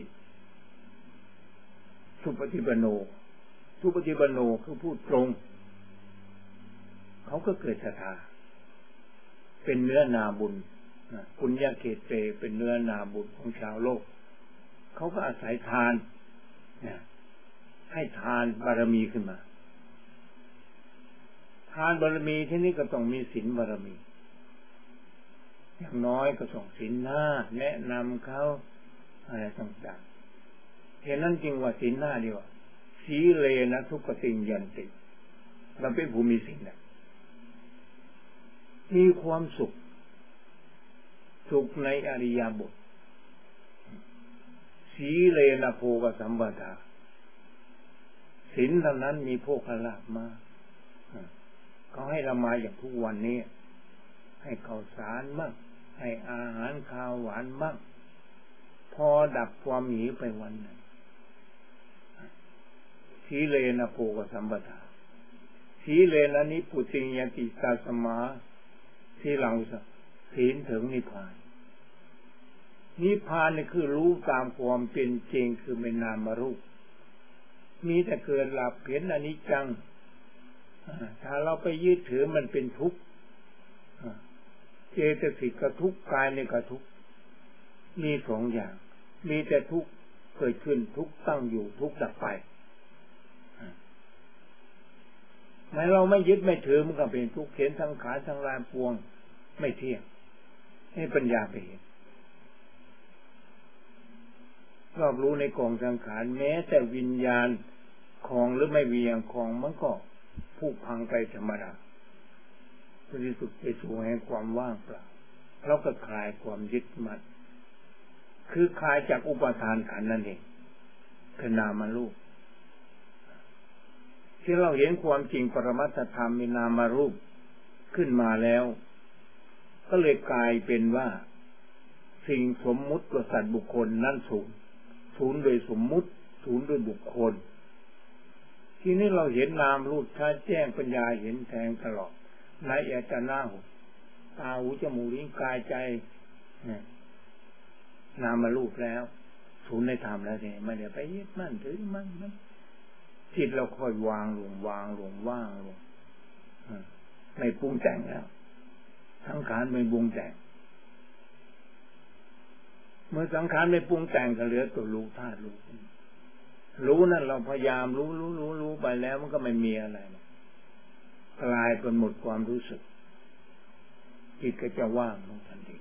สุปฏิปันโนคือพูดตรงเขาก็เกิดศรัทธาเป็นเนื้อนาบุญปุญญาเขตเตเป็นเนื้อนาบุญของชาวโลกเขาก็อาศัยทานให้ทานบารมีขึ้นมาทานบารมีที่นี่ก็ต้องมีศีลบารมีอย่างน้อยก็ต้องศีลห้าแนะนำเขาอะไรต่างๆเห็นนั้นจริงว่าศีลห้าดีกว่าสีเลนะทุกขติยันติเราเป็นผู้มีศีลมีความสุขในอริยบทสีเลนะโภคสัมปทาศีลเท่านั้นมีโภคลาภมากเขาให้เรามาอย่างทุกวันนี้ให้ข้าวสารมั่งให้อาหารข้าวหวานมั่งพอดับความหิวไปวันหนึ่งสีเลนะโภคสัมปทาสีเลนะนิพุติยติตาสมาที่เราศีลถึงนิพพานนิพพานนี่คือรู้ตามความเป็นจริงคือไม่นามรูปมีแต่เกิดหลับเห็นอนิจจังถ้าเราไปยึดถือมันเป็นทุกข์เจตสิกก็ทุกข์กายนี่ก็ทุกข์มีสองอย่างมีแต่ทุกข์เกิดขึ้นทุกข์ตั้งอยู่ทุกข์ดับไปแม้เราไม่ยึดไม่ถือมันก็เป็นทุกข์เห็นสังขารทั้งหลายปวงไม่เที่ยงให้ปัญญาไปเห็นรอบรู้ในกองสังขารแม้แต่วิญญาณของหรือไม่วิญญาณของมันก็ผุพังไปธรรมดาที่สุดไปสู่แห่งความว่างเปล่าเราก็คลายความยึดมั่นคือคลายจากอุปาทานขันธ์นั่นเองคือนามรูปที่เราเห็นความจริงปรมัตถธรรมมีนามรูปขึ้นมาแล้วก็เลยกลายเป็นว่าสิ่งสมมุติกับสัตว์บุคคลนั้นศูนย์โดยสมมุติศูนย์โดยบุคคลทีนี้เราเห็นนามรูปชัดแจ้งปัญญาเห็นแทงตลอดในอายตนะตาหูจมูกลิ้นกายใจนามารูปแล้วศูนย์ในธรรมแล้วเนี่ยไม่ได้ไปยึดมั่นถือมั่นจิตเราค่อยวางลงว่างลงไม่ปรุงแต่งแล้วสังขารไม่ปรุงแต่งเมื่อสังขารไม่ปรุงแต่งก็เหลือตัวรู้ธาตุรู้นั่นเราพยายามรู้ไปแล้วมันก็ไม่มีอะไรกลายเป็นหมดความรู้สึกจิตก็จะว่างลงทันที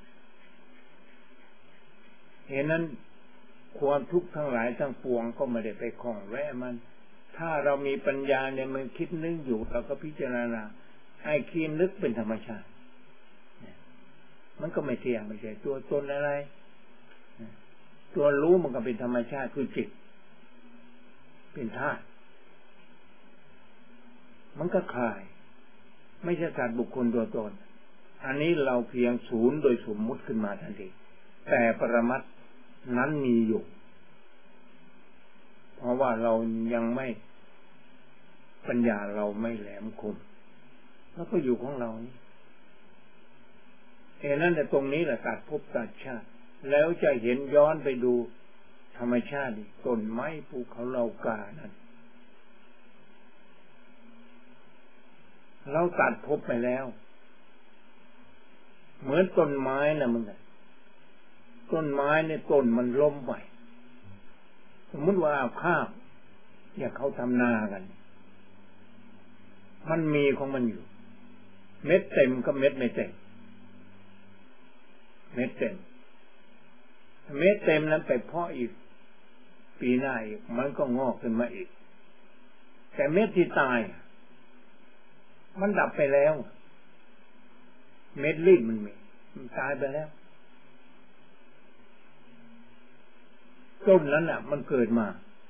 เห็นนั้นความทุกข์ทั้งหลายทั้งปวงก็ไม่ได้ไปคล้องแวะมันถ้าเรามีปัญญาเนี่ยมันคิดนึกอยู่เราก็พิจารณาให้คิดนึกเป็นธรรมชาติมันก็ไม่เที่ยงไม่ใช่ตัวตนอะไรตัวรู้มันก็เป็นธรรมชาติคือจิตเป็นธาตุมันก็คลายไม่ใช่สัตว์บุคคลตัวตนอันนี้เราเพียงศูนย์โดยสมมุติขึ้นมาทันทีแต่ปรมัตถ์นั้นมีอยู่เพราะว่าเรายังไม่ปัญญาเราไม่แหลมคมแล้วก็อยู่ของเรานั่นแต่ตรงนี้แหละตัดภพตัดชาติแล้วจะเห็นย้อนไปดูธรรมชาติต้นไม้ภูเขาเหล่ากานั้นเราตัดภพไปแล้วเหมือนต้นไม้นะมึงต้นไม้เนี่ยต้นมันล้มไปสมมติว่าข้าวอย่างเขาทำนากันมันมีของมันอยู่เม็ดเต็มก็เม็ดไม่เต็มเม็ดเต็มนั้นไปเพาะอีกปีหน้าอีกมันก็งอกขึ้นมาอีกแต่เม็ดที่ตายมันดับไปแล้วเม็ดรีบมันมีมันตายไปแล้วต้นนั้นมันเกิดมา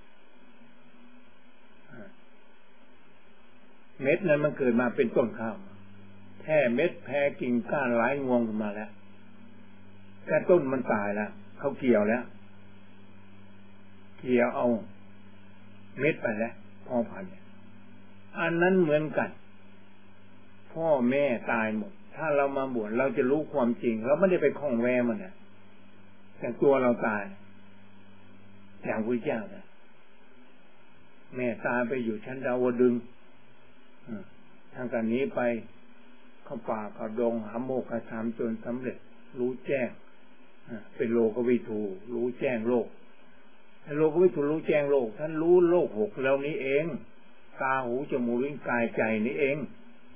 เม็ดนั้นมันเกิดมาเป็นต้นข้าวแท่เม็ดแพรกิ่งก้านหลายงวงขึ้นมาแล้วแต่ต้นมันตายแล้วเขาเกี่ยวแล้วเกี่ยวเอาเม็ดไปแล้วพ่อพันธุ์อันนั้นเหมือนกันพ่อแม่ตายหมดถ้าเรามาบวชเราจะรู้ความจริงเราไม่ได้ไปคล้องแวะมันแต่ตัวเราตายอย่างพระเจ้าแม่ตายไปอยู่ชั้นดาวดึงส์ทางการนี้ไปเข้าป่าเข้าดงหาโมกขธรรมจนสำเร็จรู้แจ้งเป็นโลกวิถูรู้แจ้งโลกโลกวิถูรู้แจ้งโลกท่านรู้โลกหกแล้วนี้เองตาหูจมูกลิ้นกายใจนี้เอง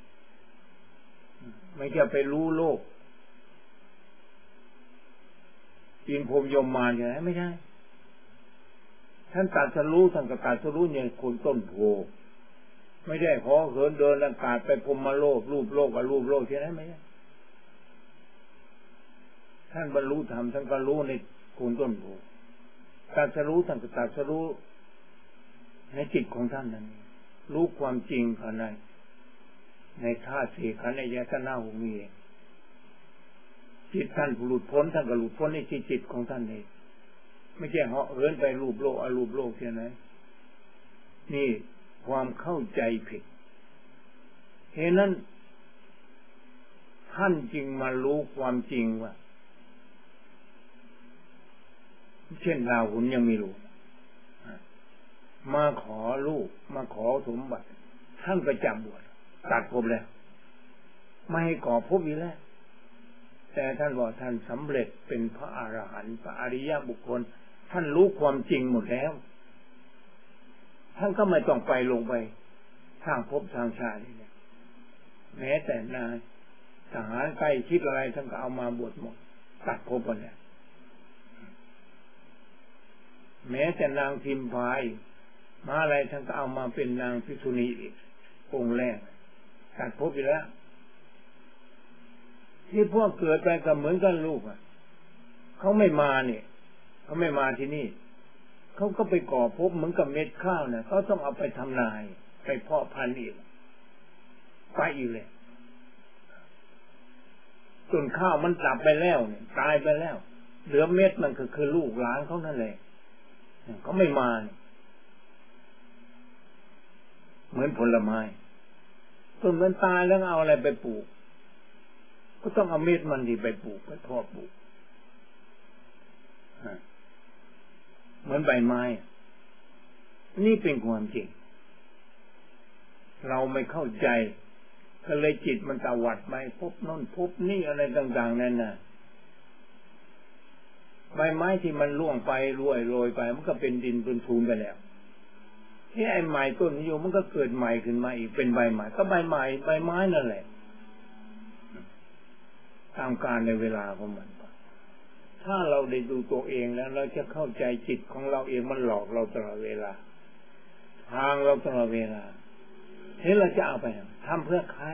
ไม่จะไปรู้โลกอินพรหมยมมารอย่างไรไม่ใช่ท่านตรัสรู้ท่านก็ตรัสรู้อย่างคนต้นโพไม่ได้ขอเหินเดินอากาศไปพรหมโลกรูปโลกกับรูปโลกใช่ไหมไม่ใช่ท่านบรรลุธรรมท่านก็รู้ในคนต้นโพตรัสรู้ท่านก็ตรัสรู้ในจิตของท่านนั้นรู้ความจริงภายในธาตุสี่ขันธ์ในยตนะหกนี้จิตท่านหลุดพ้นท่านก็หลุดพ้นในจิตของท่านเองไม่ใช่เหาะเหินไปรูปโลกอรูปโลกใช่ไหมนี่ความเข้าใจผิดเหตุนั้นท่านจึงมารู้ความจริงว่าเช่นราหุลยังไม่รู้มาขอลูกมาขอสมบัติท่านก็จับบวชตัดภพแล้วไม่ให้ก่อภพอีกแล้วแต่ท่านบอกท่านสำเร็จเป็นพระอรหันต์พระอริยบุคคลท่านรู้ความจริงหมดแล้วท่านก็ไม่ต้องไปลงไปสร้างภพสร้างชาตินี่แม้แต่นายทหารใกล้ชิดอะไรท่านก็เอามาบวชหมดตัดภพหมดแล้วแม้แต่นางพิมพายมาอะไรท่านก็เอามาเป็นนางภิกษุณีอีกองค์แรกตัดภพไปแล้วที่พวกเกิดไปก็เหมือนกันลูกเขาไม่มาเนี่ยเขาไม่มาที่นี่เขาก็ไปก่อภพเหมือนกับเม็ดข้าวเนี่ยเขาต้องเอาไปทำนายไปเพาะพันธุ์อีกไปอีกเลยส่วนข้าวมันกลับไปแล้วเนี่ยตายไปแล้วเหลือเม็ดมันก็คือลูกหลานเขานั่นแหละเขาไม่มาเหมือนผลไม้ต้นมันตายแล้วเอาอะไรไปปลูกก็ต้องเอาเม็ดมันที่ไปปลูกไปเพาะปลูกเหมือนใบไม้นี่เป็นความจริงเราไม่เข้าใจก็เลยจิตมันตวัดไปพบโน่นพบนี่อะไรต่างๆนั่นน่ะใบไม้ที่มันร่วงไปโรยไปมันก็เป็นดินเป็นทูนไปแล้วที่ไอ้ใหม่ต้นอยู่มันก็เกิดใหม่ขึ้นมาอีกเป็นใบใหม่ก็ใบใหม่ใบไม้นั่นแหละตามกาลในเวลาของมันถ้าเราได้ดูตัวเองแล้วเราจะเข้าใจจิตของเราเองมันหลอกเราตลอดเวลาทางเราตลอดเวลาเฮ้ยเราจะเอาไปทำเพื่อใคร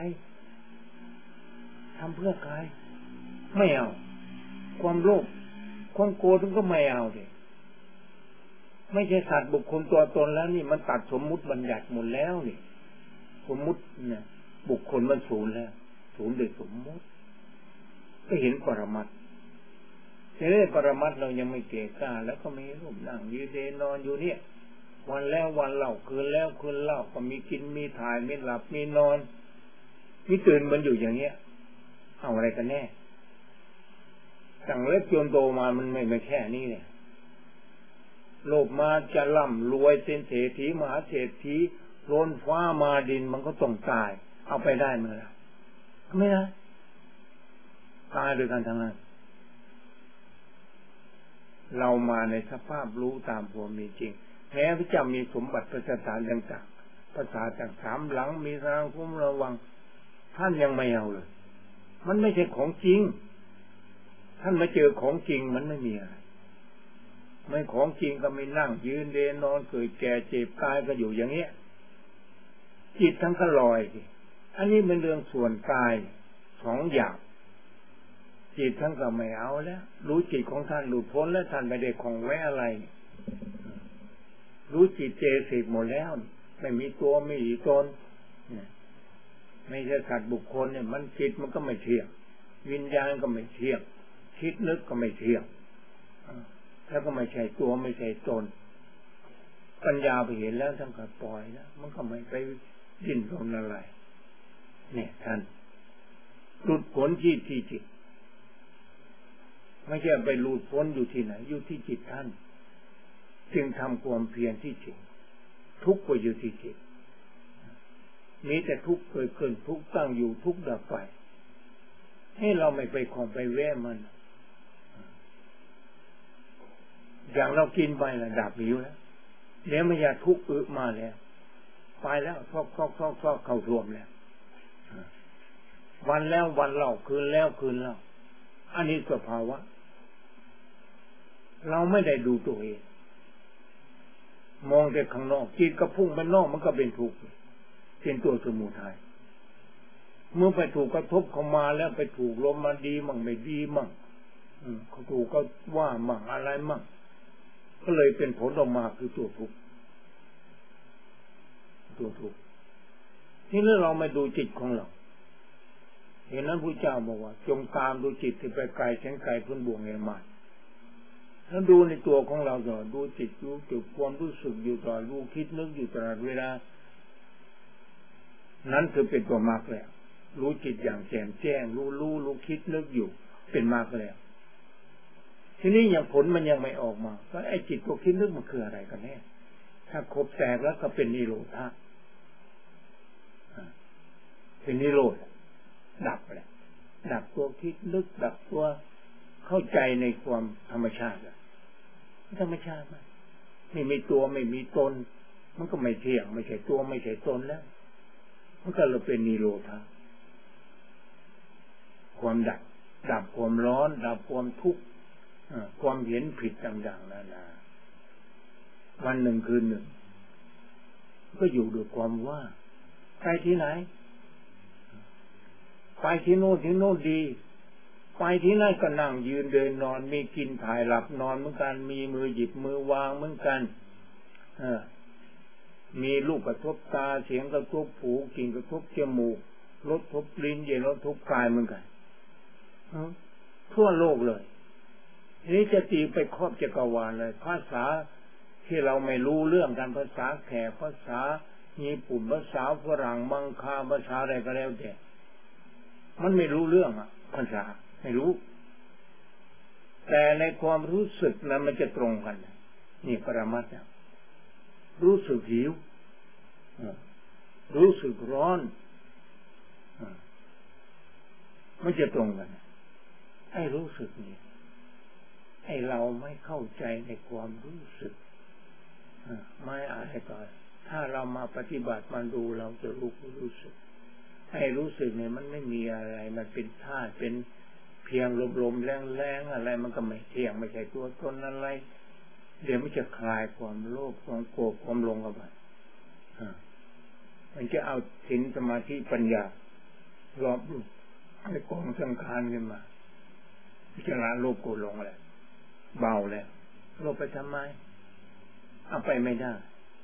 ทำเพื่อใครไม่เอาความโลภความโกรธมันก็ไม่เอาดิไม่ใช่สัตว์บุคคลตัวตนแล้วนี่มันตัดสมมุติบัญญัติหมดแล้วนี่สมมุติเนี่ยบุคคลมันศูนย์แล้วศูนย์โดยสมมุติก็เห็นปรมัตถ์ทีนี้ปรมัตถ์เรายังไม่เก่กล้าแล้วก็มีรูปนั่งยืนเดินนอนอยู่เนี่ยวันแล้ววันเล่าคืนแล้วคืนเล่าก็มีกินมีถ่ายมีหลับมีนอนมีตื่นมันอยู่อย่างเงี้ยเอาอะไรกันแน่ตั้งเล็กจนโตมามันไม่แค่นี้เนี่ยโลภมาจะร่ำรวยเป็นเศรษฐีมหาเศรษฐีล้นฟ้ามาดินมันก็ต้องตายเอาไปได้เมื่อไหร่ไม่ได้ตายโดยกันทั้งนั้นเรามาในสภาพรู้ตามความมีจริงแม้พระเจ้ามีสมบัติประสถานต่างๆภาษาจากสามหลังมีทางคุ้มระวังท่านยังไม่เอาเลยมันไม่ใช่ของจริงท่านมาเจอของจริงมันไม่มีอะไรไม่ของจริงก็ไม่นั่งยืนเดินนอนเกิดแก่เจ็บตายก็อยู่อย่างเงี้ยจิตทั้งก็ลอยสิอันนี้เป็นเรื่องส่วนกายสองอย่างจิตท่านก็ไม่เอาแล้วรู้จิตของท่านหลุดพ้นแล้วท่านไม่ได้ของแวะอะไรรู้จิตเจสิกหมดแล้วไม่มีตัวไม่มีตนไม่ใช่สัตว์บุคคลเนี่ยมันจิตมันก็ไม่เที่ยงวิญญาณก็ไม่เที่ยงคิดนึกก็ไม่เที่ยงแล้วก็ไม่ใช่ตัวไม่ใช่ตนปัญญาไปเห็นแล้วท่านก็ปล่อยแล้วมันก็ไม่ไปดิ้นรนอะไรเนี่ยท่านหลุดพ้นที่จิตไม่ใช่ไปหลุดพ้นอยู่ที่ไหนอยู่ที่จิตท่านจึงทำความเพียรที่จิตทุกข์ก็อยู่ที่จิตมีแต่ทุกข์เกิดขึ้นทุกข์ตั้งอยู่ทุกข์ดับไปให้เราไม่ไปของไปแวะมันอย่างเรากินไปแล้วดับหิวแล้วเดี๋ยวมันอยากทุกข์มาแล้วไปแล้วซอกเข้ารวมแล้ววันแล้ววันเล่าคืนแล้วคืนเล่าอันนี้สภาวะเราไม่ได้ดูตัวเองมองแต่ข้างนอกจิตก็พุ่งไปนอกมันก็เป็นทุกข์เป็นตัวสมุทัยเมื่อไปถูกกระทบเข้ามาแล้วไปถูกลมมาดีมั่งไม่ดีมั่งเขาถูกก็ว่ามั่งอะไรมั่งก็เลยเป็นผลออกมาคือตัวทุกข์นี่เมื่อเรามาดูจิตของเราเห็นนั้นพระเจ้าบอกว่าจงตามดูจิตที่ไปไกลแสนไกลพ้นบ่วงแห่งมารแล้วดูในตัวของเราต่อดูจิตรู้จุดความรู้สึกอยู่ต่อรู้คิดนึกอยู่ตลอดเวลานั้นคือเป็นตัวมรรคแล้วรู้จิตอย่างแจ่มแจ้งรู้คิดนึกอยู่เป็นมรรคแล้วทีนี้อย่างผลมันยังไม่ออกมาแล้วไอ้จิตตัวคิดนึกมันคืออะไรกันแน่ถ้าครบแตกแล้วก็เป็นนิโรธะเป็นนิโรธดับแล้วดับตัวคิดนึกดับตัวเข้าใจในความธรรมชาติธรรมชาติมันไม่มีตัวไม่มีตนมันก็ไม่เที่ยงไม่ใช่ตัวไม่ใช่ตนแล้วมันก็เลยเป็นนิโรธะความดับความร้อนดับความทุกข์ความเห็นผิดต่างๆนานาวันหนึ่งคืนหนึ่งก็อยู่ด้วยความว่าไปที่ไหนไปที่โน่นดีไปที่นั่นก็นั่งยืนเดินนอนมีกินถ่ายหลับนอนเหมือนกันมีมือหยิบมือวางเหมือนกันมีลูกกระทบตาเสียงกระทบหูกลิ่นกระทบจมูกรสทบลิ้นเย็นรสทบกายเหมือนกันทั่วโลกเลยนี่จะตีไปครอบจักรวาลเลยภาษาที่เราไม่รู้เรื่องกันภาษาแขกภาษาญี่ปุ่นภาษาฝรั่งมังคาภาษาอะไรก็แล้วแต่มันไม่รู้เรื่องภาษาไม่รู้แต่ในความรู้สึกนั้นมันจะตรงกันนี่ปรมัตถ์รู้สึกหิวรู้สึกร้อนมันจะตรงกันไอ้รู้สึกนี่ไอ้เราไม่เข้าใจในความรู้สึกไม่อะไรก่อนถ้าเรามาปฏิบัติมันดูเราจะรู้สึกไอ้รู้สึกเนี่ยมันไม่มีอะไรมันเป็นธาตุเป็นเพียงลมๆแรงๆอะไรมันก็ไม่เที่ยงไม่ใช่ตัวตนอะไรเดี๋ยวมันจะคลายความโลภความโกรธความหลงออกไปมันจะเอาศีลสมาธิปัญญารอบรู้ไอ้กองสังขารขึ้นมาพิจารณาโลภโกรธหลงอะไรเบาแล้วโลภไปทำไมเอาไปไม่ได้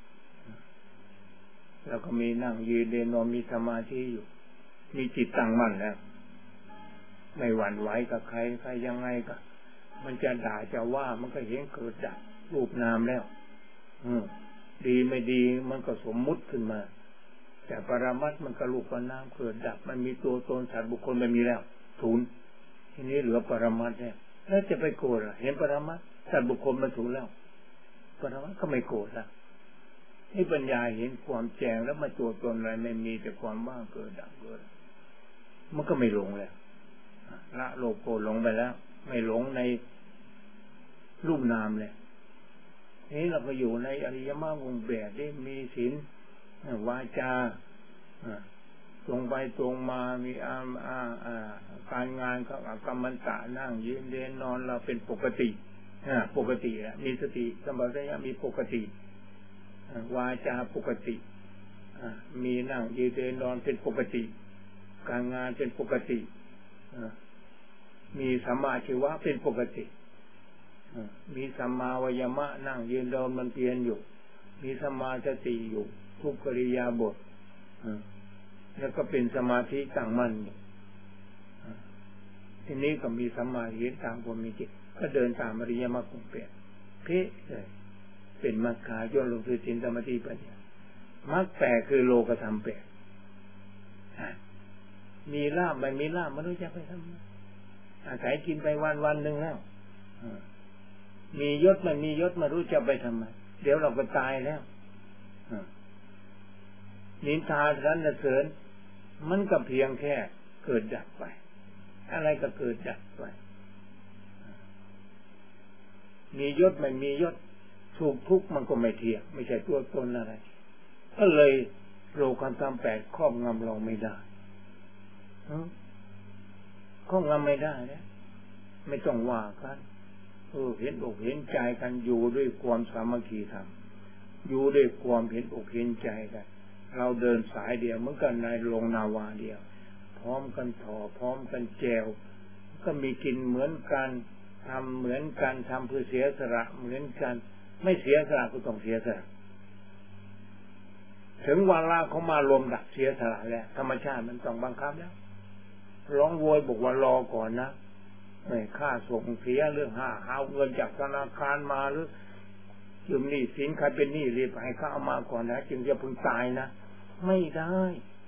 แล้วก็มีนั่งยืนเดินนอนมีสมาธิอยู่มีจิตตั้งมั่นแล้วไม่หวั่นไหวกับใครยังไงก็มันจะด่าจะว่ามันก็เห็นเกิดดับรูปนามแล้วดีไม่ดีมันก็สมมุติขึ้นมาแต่ปรมัตถ์มันก็รูปนามเกิดดับมันมีตัวตนสัตว์บุคคลไม่มีแล้วศูนย์ทีนี้เหลือปรมัตถ์แล้วจะไปโกรธเห็นปรมัตถ์สัตว์บุคคลมันศูนย์แล้วปรมัตถ์ก็ไม่โกรธแล้วให้ปัญญาเห็นความแจ้งแล้วมาตัวตนอะไรไม่มีแต่ความว่างเกิดดับเกิดมันก็ไม่หลงแล้วละโลภโกรธหลงไปแล้วไม่หลงในรูปนามเลยนี้เราก็อยู่ในอริยมรรควงแปดที่มีศีลวาจาตรงไปตรงมามีการงานกับกรรมตะนั่งยืนเดินนอนเราเป็นปกติปกติแล้วมีสติสัมปชัญญะมีปกติวาจาปกติมีนั่งยืนเดินนอนเป็นปกติการงานเป็นปกติมีสัมมาชีวะเป็นปกติมีสัมมาวายามะนั่งยืนเดินมันเพียรอยู่มีสัมมาสติอยู่ทุกกิริยาบทแล้วก็เป็นสมาธิตั้งมั่นอยู่ทีนี้ก็มีสัมมาเห็นตามความมีจริงก็เดินตามอริยมรรคองค์แปดเพ่เลยเป็นมรรคย่นลงสู่ศีลสมาธิปัญญามรรคแปดคือโลกธรรมแปดมีลาภไม่มีลาภไม่รู้จะไปทำอาศัยกินไปวันหนึ่งแล้วมียศมันมียศมารู้จะไปทำไมเดี๋ยวเราก็ตายแล้วนินทาสรรเสริญมันก็เพียงแค่เกิดดับไปอะไรก็เกิดดับไปมียศมันมียศถูกทุกข์มันก็ไม่เที่ยงไม่ใช่ตัวตนอะไรก็เลยโลกธรรมแปดครอบงำเราไม่ได้ครอบงำไม่ได้นะไม่ต้องว่ากันเห็นอกเห็นใจกันอยู่ด้วยความสามัคคีธรรมอยู่ด้วยความเห็นอกเห็นใจกันเราเดินสายเดียวเหมือนกันในลงนาวาเดียวพร้อมกันถ่อพร้อมกันแจวก็มีกินเหมือนกันทำเหมือนกันทำเพื่อเสียสละเหมือนกันไม่เสียสละก็ต้องเสียสละถึงวาระเขามารวมดักเสียสละแล้วธรรมชาติมันต้องบังคับแล้วร้องโวยบอกว่ารอก่อนนะไม่ค่าส่งเสียเรื่องเอาเงินจากธนาคารมาหรือยืมหนี้สินใครเป็นหนี้รีบให้เขาเอามาก่อนนะจึงจะพึงตายนะไม่ได้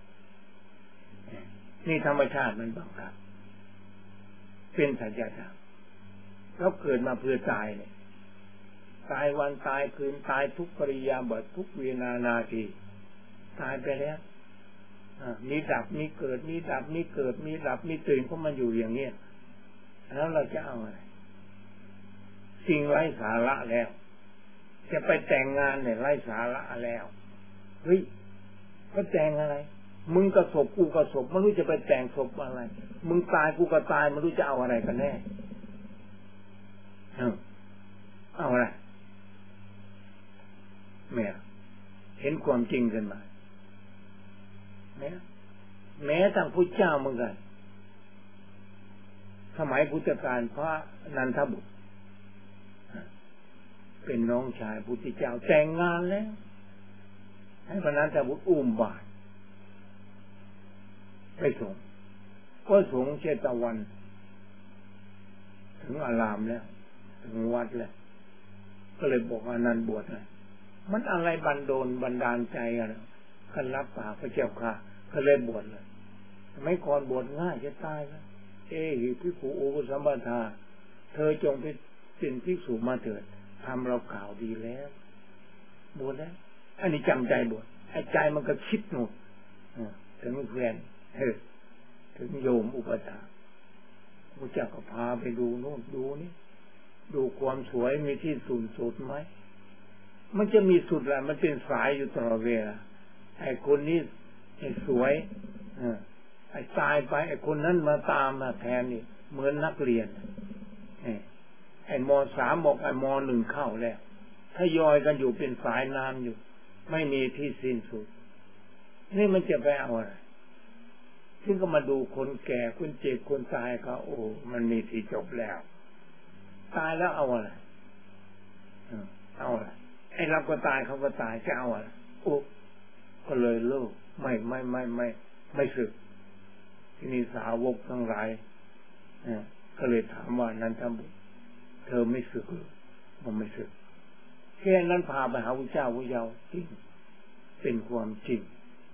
นี่ธรรมชาติมันบังคับเป็นสัจธรรมเราเกิดมาเพื่อตายเนี่ยตายวันตายคืนตายทุกปริยาบททุกเวลานาทีตายไปแล้วมีดับมีเกิดมีดับมีเกิดมีดับมีตื่นก็มันอยู่อย่างเนี้ยแล้วเราจะเอาอะไรสิ่งไร้สาระแล้วจะไปแต่งงานเนี่ยไร้สาระแล้วเฮ้ยก็แต่งอะไรมึงก็ศพกูก็ศพไม่รู้จะไปแต่งศพอะไรมึงตายกูก็ตายไม่รู้จะเอาอะไรกันแน่เอาอะไรแม่เห็นความจริงขึ้นมาแม้ทั้งพุทธเจ้าเหมือนกันสมัยพุทธกาลพระนันทบุตรเป็นน้องชายพุทธเจ้าแต่งงานแล้วให้พระนันทบุตรอุ้มบาตรไปส่งก็ส่งเชตวันถึงอารามแล้วถึงวัดแล้วก็เลยบอกอนันต์บวชเลยมันอะไรบันดาลใจกันขันรับปากพระเจ้าค่ะก็เลยบวชเลยไม่ก่อนบวชง่ายจะตายแล้วหิภิกขุอุปสัมปทาเธอจงเป็นภิกษุมาเถิดทำเราข่าวดีแล้วบวชแล้วอันนี้จำใจบวชไอ้ใจมันก็คิดหนูถึงเพื่อนถึงโยมอุปถากพระเจ้าก็พาไปดูโน่นดูนี่ดูความสวยมีที่สุดไหมมันจะมีสุดแหละมันเป็นสายอยู่ตลอดเวลาไอ้คนนี้ไอ้สวยไอ้ตายไปไอ้คนนั้นมาตามมาแทนนี่เหมือนนักเรียนไอ้ม.3 บอกไอ้ม.1 เข้าแล้วถ้ายอยกันอยู่เป็นสายน้ำอยู่ไม่มีที่สิ้นสุดนี่มันจะไปเอาอะไรซึ่งก็มาดูคนแก่คนเจ็บคนตายเขาโอ้มันมีที่จบแล้วตายแล้วเอาอะไรเอาอะไรไอ้เราก็ตายเขาก็ตายจะเอาอะไรโอ้ก็เลยเลิกไม่สึกที่นี่สาวกทั้งหลายก็เลยถามว่านั้นทำเธอไม่สึกหรือมันไม่สึกแค่นั้นพาไปหาพระเจ้าพระเยาจริงเป็นความจริง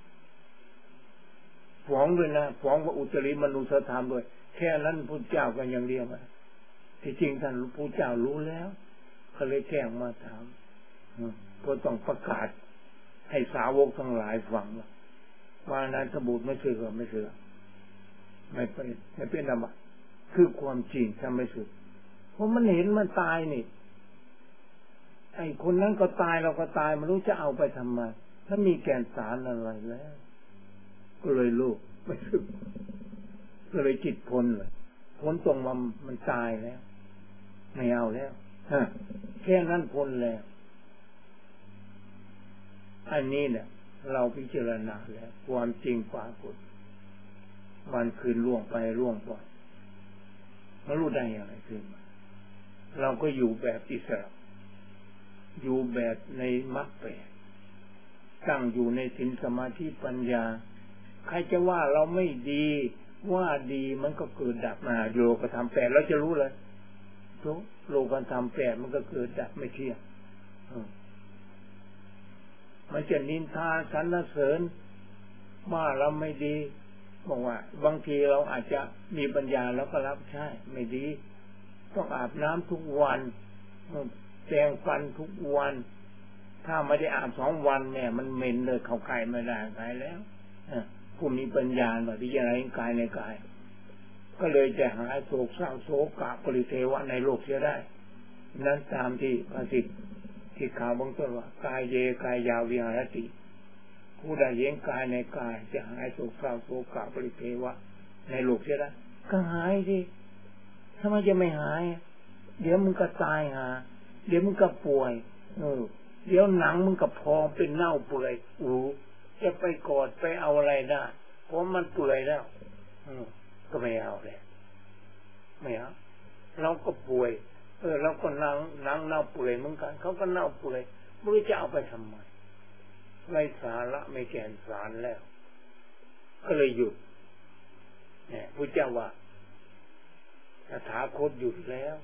ฟ้องด้วยนะฟ้องว่าอุตริมนุสธรรมด้วยแค่นั้นพระเจ้าก็ยังเรียกว่าที่จริงท่านพระเจ้ารู้แล้วก็เลยแจ้งมาถามก็ต้องประกาศให้สาวกทั้งหลายฟังว่านั้นสมุดไม่เชื่อไม่เชื่อไม่เป็นธรรมะคือความจริงถ้าไม่เชื่อเพราะมันเห็นมันตายนี่ไอ้คนนั้นก็ตายเราก็ตายไม่รู้จะเอาไปทำไมถ้ามีแก่นสารอะไรแล้วก็เลยลูกไม่สึกก็เลยจิตพ้นเลยพ้นตรงมันตายแล้วไม่เอาแล้วแค่นั้นพ้นแล้วอันนี้เนี่ยเราพิจารณาแล้วความจริงปรากฏวันคืนล่วงไปล่วงไปไม่รู้ได้อย่างไรขึ้นมาเราก็อยู่แบบอิสระอยู่แบบในมรรคแปดตั้งอยู่ในศีลสมาธิปัญญาใครจะว่าเราไม่ดีว่าดีมันก็เกิดดับมาโลกธรรมแปดเราจะรู้เลยโลกธรรมแปดมันก็เกิดดับไม่เที่ยงมันจะนินทาสรรเสริญว่าเราไม่ดีบอกว่าบางทีเราอาจจะมีปัญญาแล้วก็รับใช่ไม่ดีต้องอาบน้ำทุกวันแปรงฟันทุกวันถ้าไม่ได้อาบ2 วันเนี่ยมันเหม็นเลยเข้าใกล้ไม่ได้ไงแล้วผู้มีปัญญาแบบพิจารณากายในกายก็เลยจะหายโศกเศร้าโศกะปริเทวะในโลกเสียได้นั้นตามที่พระสิทธิ์ที่ข่าวบางต้นว่ากายเยกายยาวิหารติผู้ใดเห็นกายในกายจะหายโศกเศร้าโศกะปริเทวะในโลกเสียได้ก็หายสิทำไมจะไม่หายเดี๋ยวมึงก็ตายเดี๋ยวมึงก็ป่วยเดี๋ยวหนังมึงก็พองเป็นเน่าเปื่อยจะไปกอดไปเอาอะไรได้เพราะมันเปื่อยแล้วก็ไม่เอาเลยไม่เอาเราก็ป่วยเราก็หนังเน่าเปื่อยเหมือนกันเขาก็เน่าเปื่อยไม่รู้จะเอาไปทำไมไร้สาระไม่แก่นสารแล้วก็เลยหยุดเนี่ยพระเจ้าว่าตถาคตหยุดแล้ว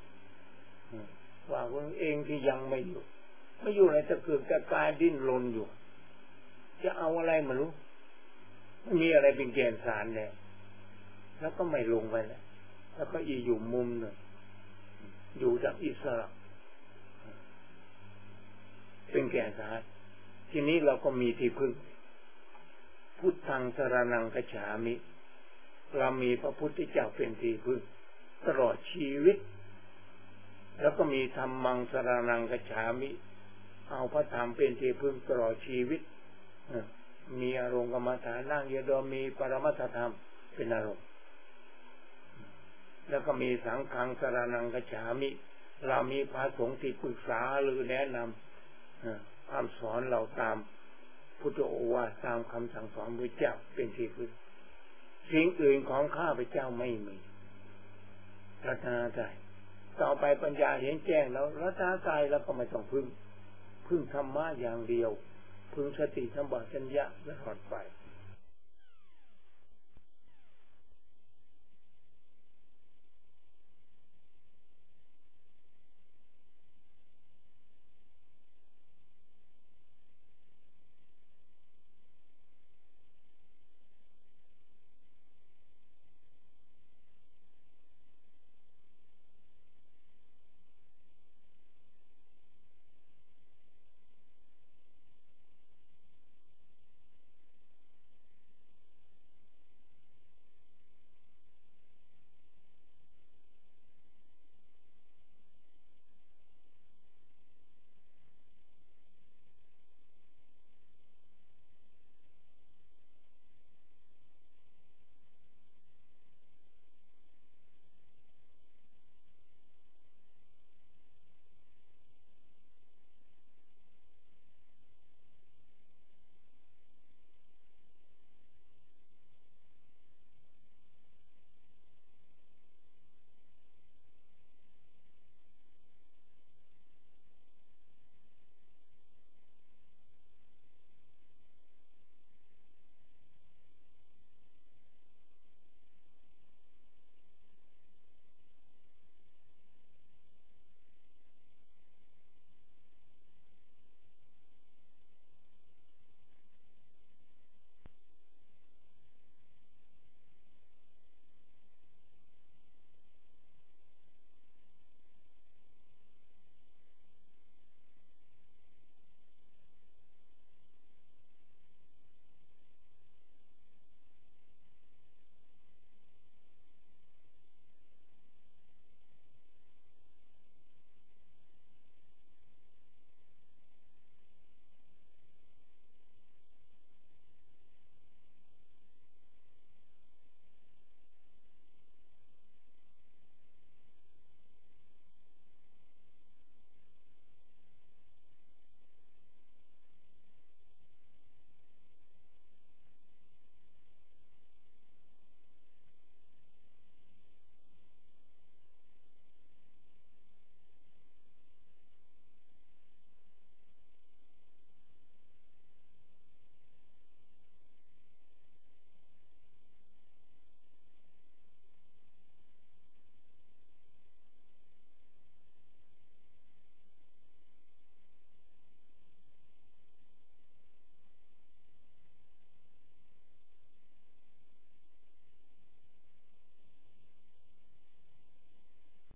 ว่าคนเองที่ยังไม่หยุดไม่อยู่อะไรจะเกิดจะกายดิ้นรนอยู่จะเอาอะไรมารู้ไม่มีอะไรเป็นแก่นสารแล้วก็ไม่ลงไปแล้วก็อยู่มุมหนึ่งอยู่จากอิสระเป็นแก่นสารทีนี้เราก็มีที่พึ่งพุทธังสรณังคัจฉามิเรามีพระพุทธเจ้าเป็นที่พึ่งตลอดชีวิตแล้วก็มีธรรมังสรณังคัจฉามิเอาพระธรรมเป็นที่พึ่งตลอดชีวิตมีอารมณ์กรรมฐานนั่งเยโดมีปรมัตถธรรมเป็นอารมณ์แล้วก็มีสังฆังสรณังคัจฉามิเรามีพระสงฆ์ที่ปรึกษาหรือแนะนำคำสอนเราตามพุทธโอวาทตามคำสั่งสอนพระเจ้าเป็นที่พึ่งสิ่งอื่นของข้าพเจ้าไม่มีรัตนาใจต่อไปปัญญาเห็นแจ้งแล้วรัตนาใจแล้วก็ไม่ต้องพึ่งธรรมะอย่างเดียวพึ่งสติสัมปชัญญะตลอดไป